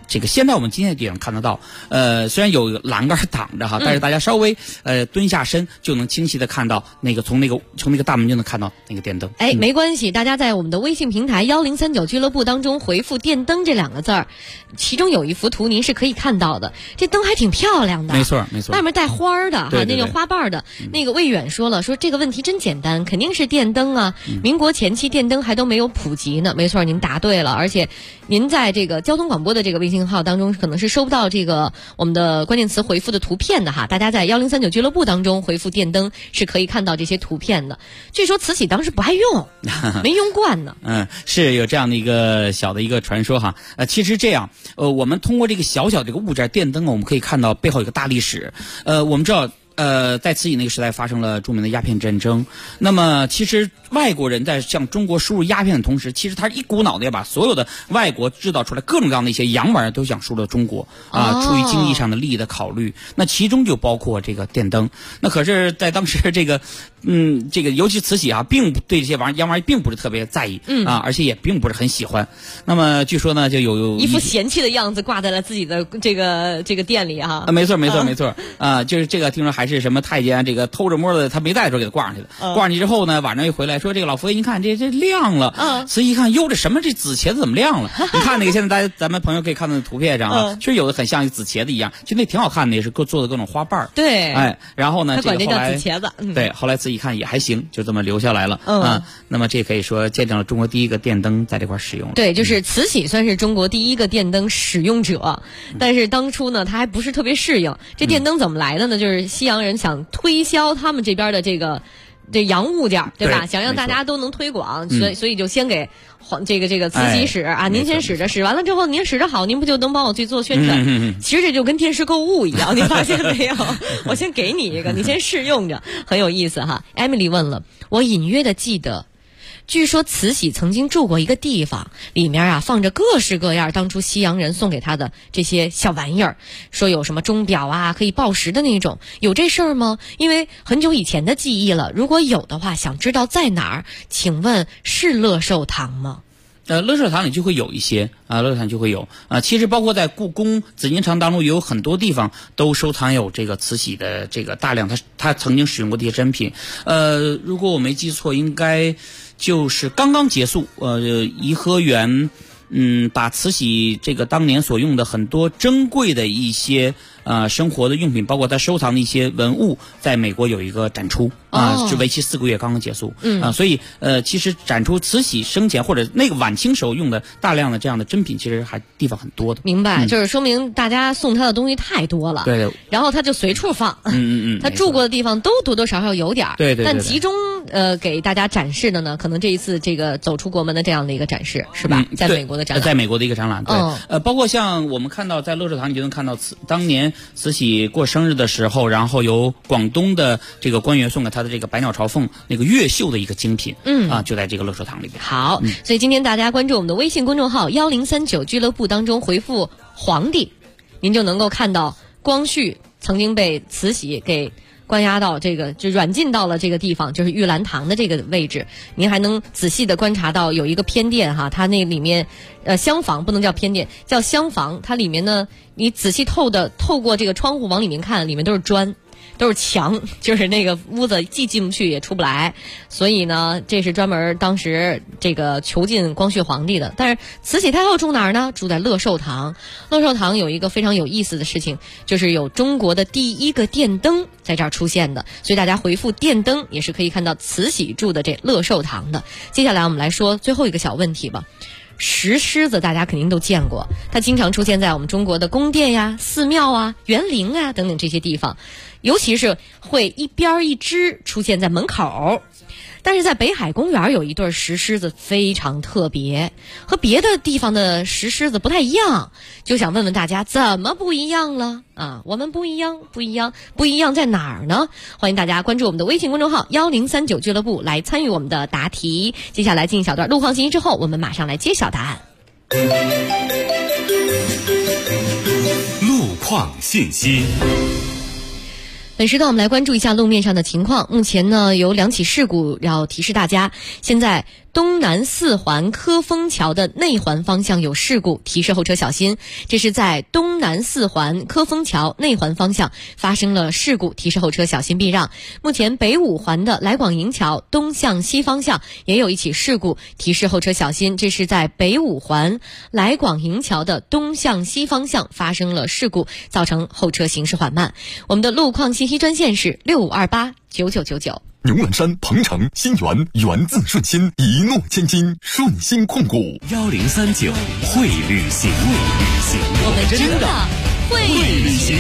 这个现在我们今天也能看得到，虽然有栏杆挡着哈，但是大家稍微蹲下身就能清晰的看到那个从那个大门就能看到那个电灯。 哎，没关系，大家在我们的微信平台1039俱乐部当中回复电灯这2个字儿，其中有一幅图您是可以看到的，这灯还挺漂亮的。 没错没错， 外面带花儿的对对对， 那个花瓣的。那个魏远说了，说这个问题真简单，肯定是电灯啊，民国前期电灯还都没有普及呢。没错，您答对了，而且您在这个交通广播的这个微信号当中可能是收不到这个我们的关键词回复的图片的哈，大家在1039俱乐部当中回复电灯是可以看到这些图片的。据说慈禧当时不爱用，没用惯呢。 是有这样的一个小的一个传说哈。其实这样，我们通过这个小小的一个物件电灯，我们可以看到背后有一个大历史。我们知道。在慈禧那个时代发生了著名的鸦片战争。那么其实外国人在向中国输入鸦片的同时，其实他一股脑的要把所有的外国制造出来各种各样的一些洋玩意儿都想输到中国出于经济上的利益的考虑。那其中就包括这个电灯。那可是在当时这个尤其慈禧并不对这些洋玩意并不是特别在意而且也并不是很喜欢。那么据说呢，就有一副嫌弃的样子挂在了自己的这个店里哈。 没错就是这个听说还是什么太监这个偷着摸的，他没带的时候给他挂上去的。挂上去之后呢，晚上一回来说，这个老佛爷您看这亮了。慈禧一看，哟，这什么这紫茄子怎么亮了？你看那个现在咱们朋友可以看到图片上其实有的很像紫茄子一样，其实那挺好看的，也是做的各种花瓣。 对， 然后呢， 他管这叫紫茄子。 对，后来慈禧一看也还行，就这么留下来了。那么这可以说见证了中国第一个电灯在这块使用。 对，就是慈禧算是中国第一个电灯使用者，但是当初呢，他还不是特别适应。这电灯怎么来的呢？就是西洋人想推销他们这边的这洋物件，对吧？想让大家都能推广，所以就先给这个慈禧使您先使着，使完了之后您使着好，您不就能帮我去做宣传？其实这就跟电视购物一样，你发现没有？我先给你一个，你先试用着，很有意思哈。Emily 问了，我隐约的记得。据说慈禧曾经住过一个地方，里面放着各式各样当初西洋人送给她的这些小玩意儿，说有什么钟表可以报时的那种，有这事儿吗？因为很久以前的记忆了，如果有的话，想知道在哪儿？请问是乐寿堂吗？ 乐寿堂里就会有一些乐寿堂就会有其实包括在故宫紫禁城当中也有很多地方都收藏有这个慈禧的这个大量他曾经使用过这些珍品。如果我没记错，应该就是刚刚结束颐和园把慈禧这个当年所用的很多珍贵的一些生活的用品，包括他收藏的一些文物，在美国有一个展出是为期4个月，刚刚结束。所以其实展出慈禧生前或者那个晚清时候用的大量的这样的珍品，其实还地方很多的。 明白，就是说明大家送他的东西太多了。 对， 然后他就随处放。他住过的地方都多多少少有点儿。 对， 但集中给大家展示的呢，可能这一次这个走出国门的这样的一个展示是吧？在美国的展览， 在美国的一个展览。对，包括像我们看到在乐寿堂，你就能看到当年慈禧过生日的时候，然后由广东的这个官员送给她的这个百鸟朝凤那个越绣的一个精品，就在这个乐寿堂里边。 好，所以今天大家关注我们的微信公众号1039俱乐部当中回复皇帝，您就能够看到光绪曾经被慈禧给关押到就软禁到了这个地方，就是玉兰堂的这个位置。您还能仔细的观察到有一个偏殿它那里面厢房，不能叫偏殿，叫厢房。它里面呢，你仔细透过这个窗户往里面看，里面都是砖，都是墙，就是那个屋子既进不去也出不来。所以呢，这是专门当时这个囚禁光绪皇帝的。但是慈禧太后住哪儿呢？住在乐寿堂。乐寿堂有一个非常有意思的事情，就是有中国的第一个电灯在这儿出现的，所以大家回复电灯也是可以看到慈禧住的这乐寿堂的。接下来我们来说最后一个小问题吧。石狮子大家肯定都见过，它经常出现在我们中国的宫殿呀、寺庙啊、园林啊等等这些地方，尤其是会一边一只出现在门口。但是在北海公园有一对石狮子非常特别，和别的地方的石狮子不太一样，就想问问大家怎么不一样了我们不一样在哪儿呢？欢迎大家关注我们的微信公众号1039俱乐部来参与我们的答题。接下来进一小段路况信息之后，我们马上来揭晓答案。 路况信息。 本时段我们来关注一下路面上的情况。目前呢有2起事故要提示大家。现在东南四环科丰桥的内环方向有事故，提示后车小心。这是在东南四环科丰桥内环方向发生了事故，提示后车小心避让。目前北五环的来广营桥东向西方向也有一起事故，提示后车小心。这是在北五环来广营桥的东向西方向发生了事故，造成后车行驶缓慢。我们的路况信息专线是65289999。 牛栏山、鹏城、新源，源自顺心，一诺千金，顺心控股。 1039会旅行， 我们真的会旅行。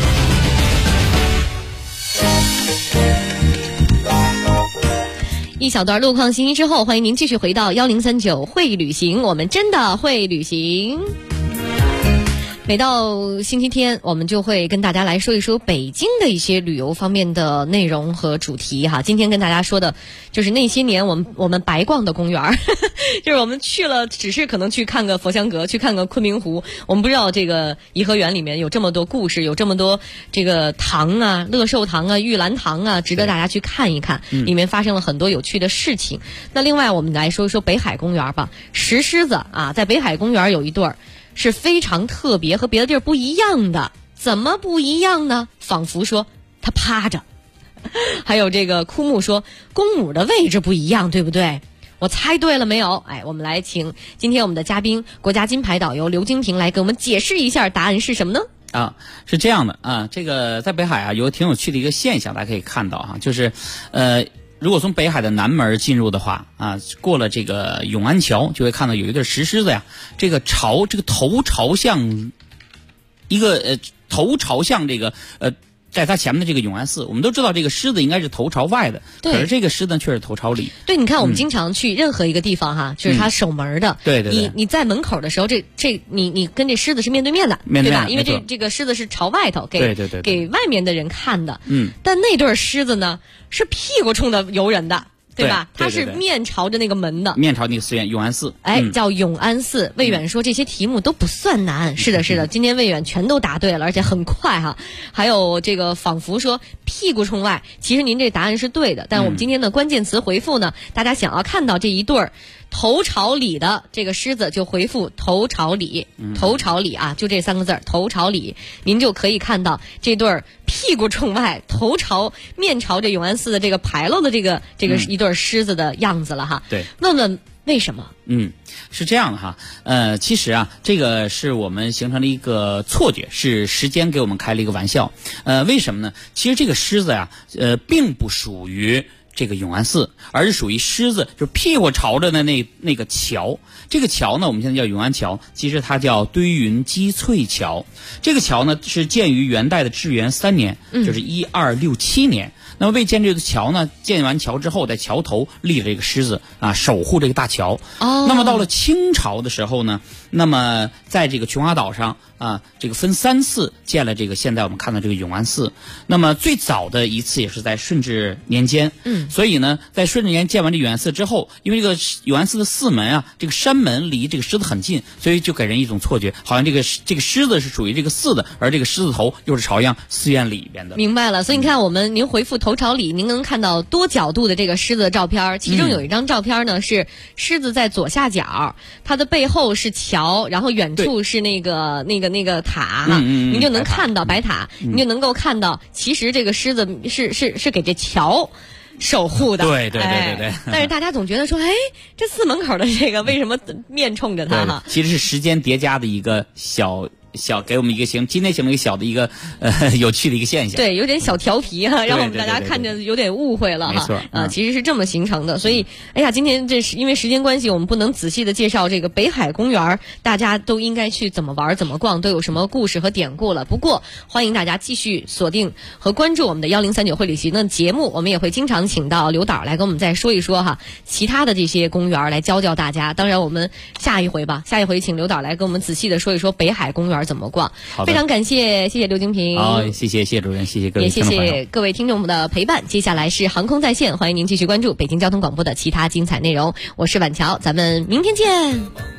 一小段路况信息之后，欢迎您继续回到1039会旅行，我们真的会旅行。每到星期天，我们就会跟大家来说一说北京的一些旅游方面的内容和主题哈。今天跟大家说的就是那些年我们白逛的公园就是我们去了，只是可能去看个佛香阁，去看个昆明湖，我们不知道这个颐和园里面有这么多故事，有这么多这个堂啊，乐寿堂啊，玉兰堂啊，值得大家去看一看，里面发生了很多有趣的事情。那另外我们来说一说北海公园吧。石狮子啊，在北海公园有一对儿是非常特别，和别的地儿不一样的。怎么不一样呢？仿佛说它趴着。还有这个枯木说公母的位置不一样，对不对？我猜对了没有？我们来请今天我们的嘉宾国家金牌导游刘金平来给我们解释一下答案是什么呢？ 是这样的啊，这个在北海啊有挺有趣的一个现象，大家可以看到哈，就是如果从北海的南门进入的话啊，过了这个永安桥，就会看到有一对石狮子呀，这个头朝向一个头朝向这个在它前面的这个永安寺。我们都知道这个狮子应该是头朝外的，可是这个狮子却是头朝里。 对，你看我们经常去任何一个地方哈，就是它守门的。 对对对。 你在门口的时候，你跟这狮子是面对面的，对吧？因为这个狮子是朝外头给外面的人看的。但那对狮子呢，是屁股冲着游人的。对吧？它是面朝着那个门的， 面朝那个寺院永安寺。 叫永安寺。魏远说这些题目都不算难。是的，是的，今天魏远全都答对了，而且很快哈。还有这个仿佛说屁股冲外，其实您这答案是对的，但我们今天的关键词回复呢，大家想要看到这一对儿头朝里的这个狮子，就回复头朝里，头朝里啊，就这3个字，头朝里，您就可以看到这对儿屁股冲外，面朝着永安寺的这个牌楼的这个一对狮子的样子了哈。 对， 问问为什么？ 是这样的哈，其实啊，这个是我们形成了一个错觉，是时间给我们开了一个玩笑。为什么呢？其实这个狮子呀，并不属于这个永安寺，而是属于狮子就是屁股朝着的那个桥。这个桥呢，我们现在叫永安桥，其实它叫堆云积翠桥。这个桥呢，是建于元代的至元3年，就是1267年。那么为建这个桥呢，建完桥之后，在桥头立了这个狮子啊，守护这个大桥。那么到了清朝的时候呢，那么在这个琼华岛上啊，这个分3次建了这个现在我们看到这个永安寺。那么最早的一次也是在顺治年间，所以呢，在顺治年建完这永安寺之后，因为这个永安寺的寺门啊，这个山门离这个狮子很近，所以就给人一种错觉，好像这个狮子是属于这个寺的，而这个狮子头又是朝向寺院里边的。 明白了，所以你看您回复头朝里，您能看到多角度的这个狮子的照片，其中有一张照片呢是狮子在左下角，它的背后是桥，然后远处是那个塔哈，您就能看到白塔，您就能够看到，其实这个狮子是给这桥守护的。 对。 但是大家总觉得说，这寺门口的这个为什么面冲着它哈？ 其实是时间叠加的一个小给我们一个今天形成一个小的一个有趣的一个现象。 对，有点小调皮哈，让我们大家看着有点误会了哈。 没错， 其实是这么形成的。所以，今天这是因为时间关系，我们不能仔细的介绍这个北海公园，大家都应该去怎么玩、怎么逛，都有什么故事和典故了。不过，欢迎大家继续锁定和关注我们的1039会旅行的节目，我们也会经常请到刘导来跟我们再说一说哈，其他的这些公园来教大家。当然，我们下一回请刘导来跟我们仔细的说一说北海公园怎么逛。非常感谢刘金平。 谢谢主任，谢谢各位， 也谢谢各位听众们的陪伴。接下来是航空在线，欢迎您继续关注北京交通广播的其他精彩内容。我是婉乔，咱们明天见。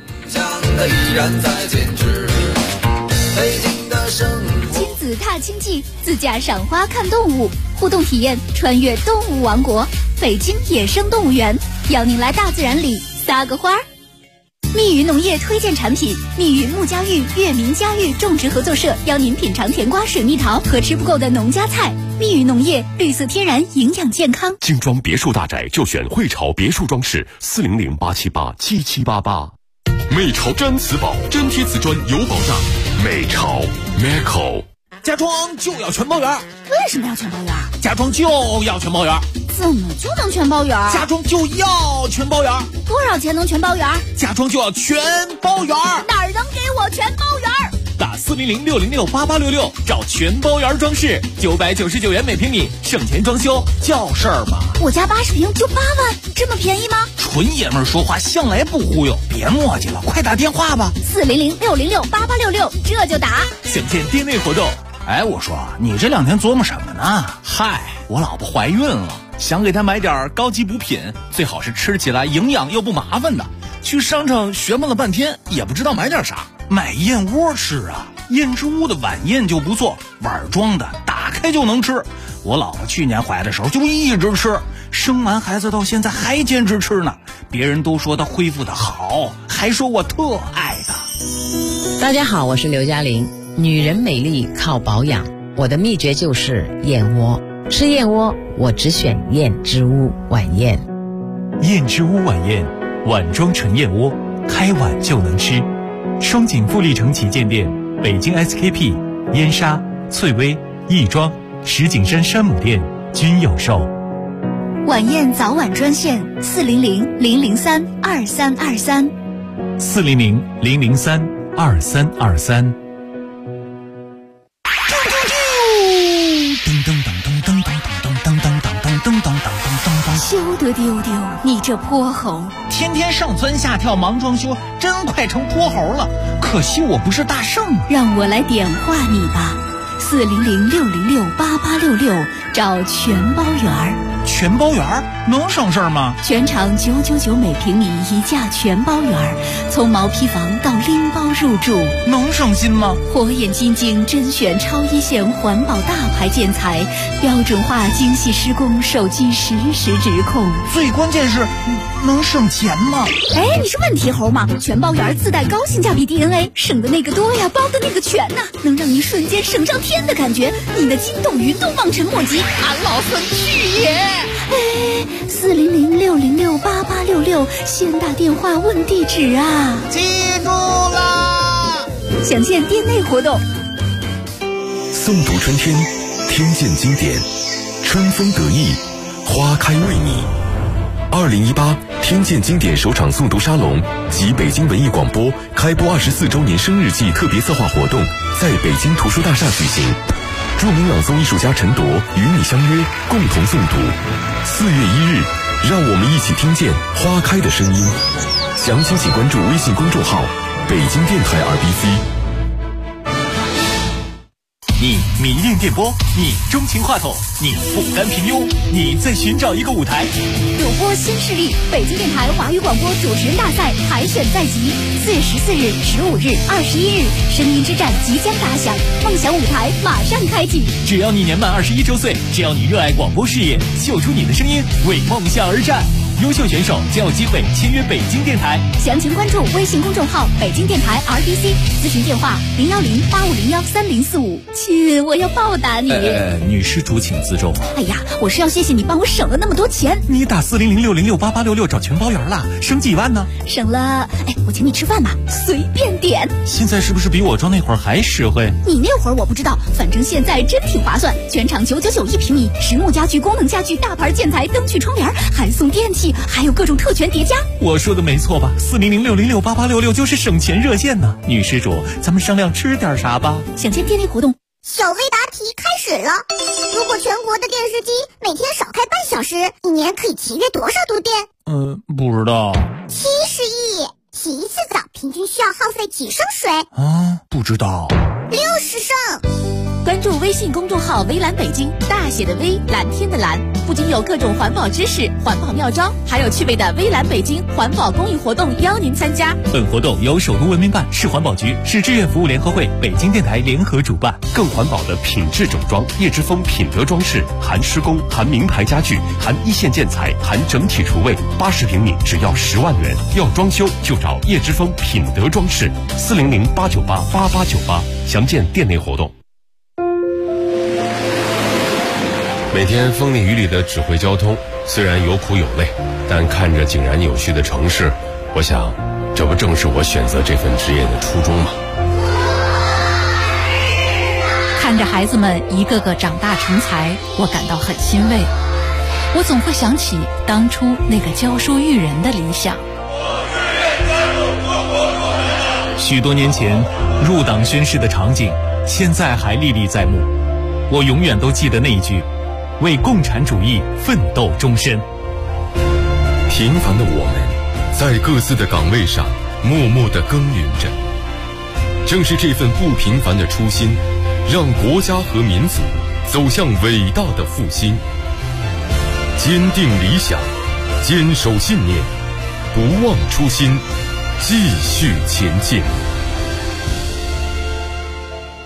亲子踏青记，自驾赏花看动物，互动体验穿越动物王国，北京野生动物园。 邀您来大自然里撒个花儿。密云农业推荐产品：密云木家育月明家育种植合作社邀您品尝甜瓜、水蜜桃和吃不够的农家菜。密云农业，绿色天然，营养健康。 精装别墅大宅就选汇潮别墅装饰，400-878-7788。美潮毡瓷宝，粘贴瓷砖有保障。美潮 Meco。 家装就要全包圆。 为什么要全包圆？ 家装就要全包圆。 怎么就能全包圆？ 家装就要全包圆。 多少钱能全包圆？ 家装就要全包圆。 哪儿能给我全包圆？ 打400-606-8866找全包圆装饰，999元每平米，省钱装修叫事儿嘛。 我家80平就8万，这么便宜吗？ 纯爷们儿说话向来不忽悠，别磨叽了，快打电话吧。 400-606-8866，这就打。 享见店内活动。 哎，我说你这2天琢磨什么呢？嗨，我老婆怀孕了，想给她买点高级补品，最好是吃起来营养又不麻烦的。去商场询问了半天，也不知道买点啥。买燕窝吃啊，燕之屋的晚宴就不错，碗装的，打开就能吃。我老婆去年怀的时候就一直吃，生完孩子到现在还坚持吃呢。别人都说她恢复的好，还说我特爱她。 大家好，我是刘嘉玲。女人美丽靠保养，我的秘诀就是燕窝。吃燕窝，我只选燕之屋晚宴。 燕之屋晚宴，碗装纯燕窝，开碗就能吃。双井富力城旗舰店、北京 SKP、燕莎、翠微、亦庄、石景山山姆店均有售。 晚宴早晚专线400-003-2323。 400-003-2323。 休得丢丢，你这泼猴！ 天天上蹿下跳忙装修，真快成泼猴了。可惜我不是大圣， 让我来点化你吧。400-606-8866，找全包圆儿。 全包圆儿能省事儿吗？ 全场999每平米一价全包圆儿，从毛坯房到拎包入住， 能省心吗？ 火眼金睛甄选超一线环保大牌建材，标准化精细施工，手机实时直控。 最关键是能省钱吗？ 哎，你是问题猴吗？全包圆儿自带高性价比 DNA， 省的那个多呀，包的那个全呐，能让你瞬间省上天的感觉，你的筋斗云都望尘莫及。俺老孙去也！哎，400-606-8866，先打电话问地址啊！ 记住了， 享现店内活动。 诵读春天，听见经典，春风得意，花开为你。2018听见经典首场诵读沙龙及北京文艺广播开播24周年生日季特别策划活动在北京图书大厦举行。著名朗诵艺术家陈铎与你相约，共同诵读。4月1日，让我们一起听见花开的声音。详情请关注微信公众号北京电台 RBC。 你迷恋电波，你钟情话筒，你不甘平庸，你在寻找一个舞台。 主播新势力，北京电台华语广播主持人大赛海选在即，4月14日、15日、21日，声音之战即将打响，梦想舞台马上开启。 只要你年满21周岁，只要你热爱广播事业，秀出你的声音，为梦想而战。优秀选手将有机会签约北京电台。 详情关注微信公众号北京电台 RBC， 咨询电话010-8501-3045。亲，我要报答你。 女施主请自重。 哎呀，我是要谢谢你帮我省了那么多钱。 你打400-606-8866找全包圆了，省几万呢？ 省了，哎，我请你吃饭吧，随便点。 现在是不是比我装那会儿还实惠？ 你那会儿我不知道，反正现在真挺划算。全场999一平米，实木家具、功能家具、大牌建材、灯具、窗帘，还送电器，还有各种特权叠加。 我说的没错吧？400-606-8866就是省钱热线呢。女施主，咱们商量吃点啥吧？ 享见店内活动。 小微答题开始了。如果全国的电视机每天少开半小时，一年可以节约多少度电？ 不知道。 70亿。洗一次澡平均需要耗费几升水？ 不知道。 60升。 关注微信公众号微蓝北京，大写的微，蓝天的蓝，不仅有各种环保知识、环保妙招，还有趣味的微蓝北京环保公益活动邀您参加。 本活动由首都文明办、市环保局、市志愿服务联合会、北京电台联合主办。 更环保的品质整装，叶之峰品德装饰，含施工，含名牌家具，含一线建材，含整体厨卫，80平米只要10万元。要装修就找叶之峰品德装饰，400-898-8898，详见店内活动。 每天风里雨里的指挥交通，虽然有苦有累，但看着井然有序的城市，我想，这不正是我选择这份职业的初衷吗？ 看着孩子们一个个长大成才，我感到很欣慰。我总会想起当初那个教书育人的理想。 许多年前入党宣誓的场景，现在还历历在目。我永远都记得那一句：为共产主义奋斗终身。 平凡的我们，在各自的岗位上默默地耕耘着。正是这份不平凡的初心，让国家和民族走向伟大的复兴。坚定理想，坚守信念，不忘初心，继续前进。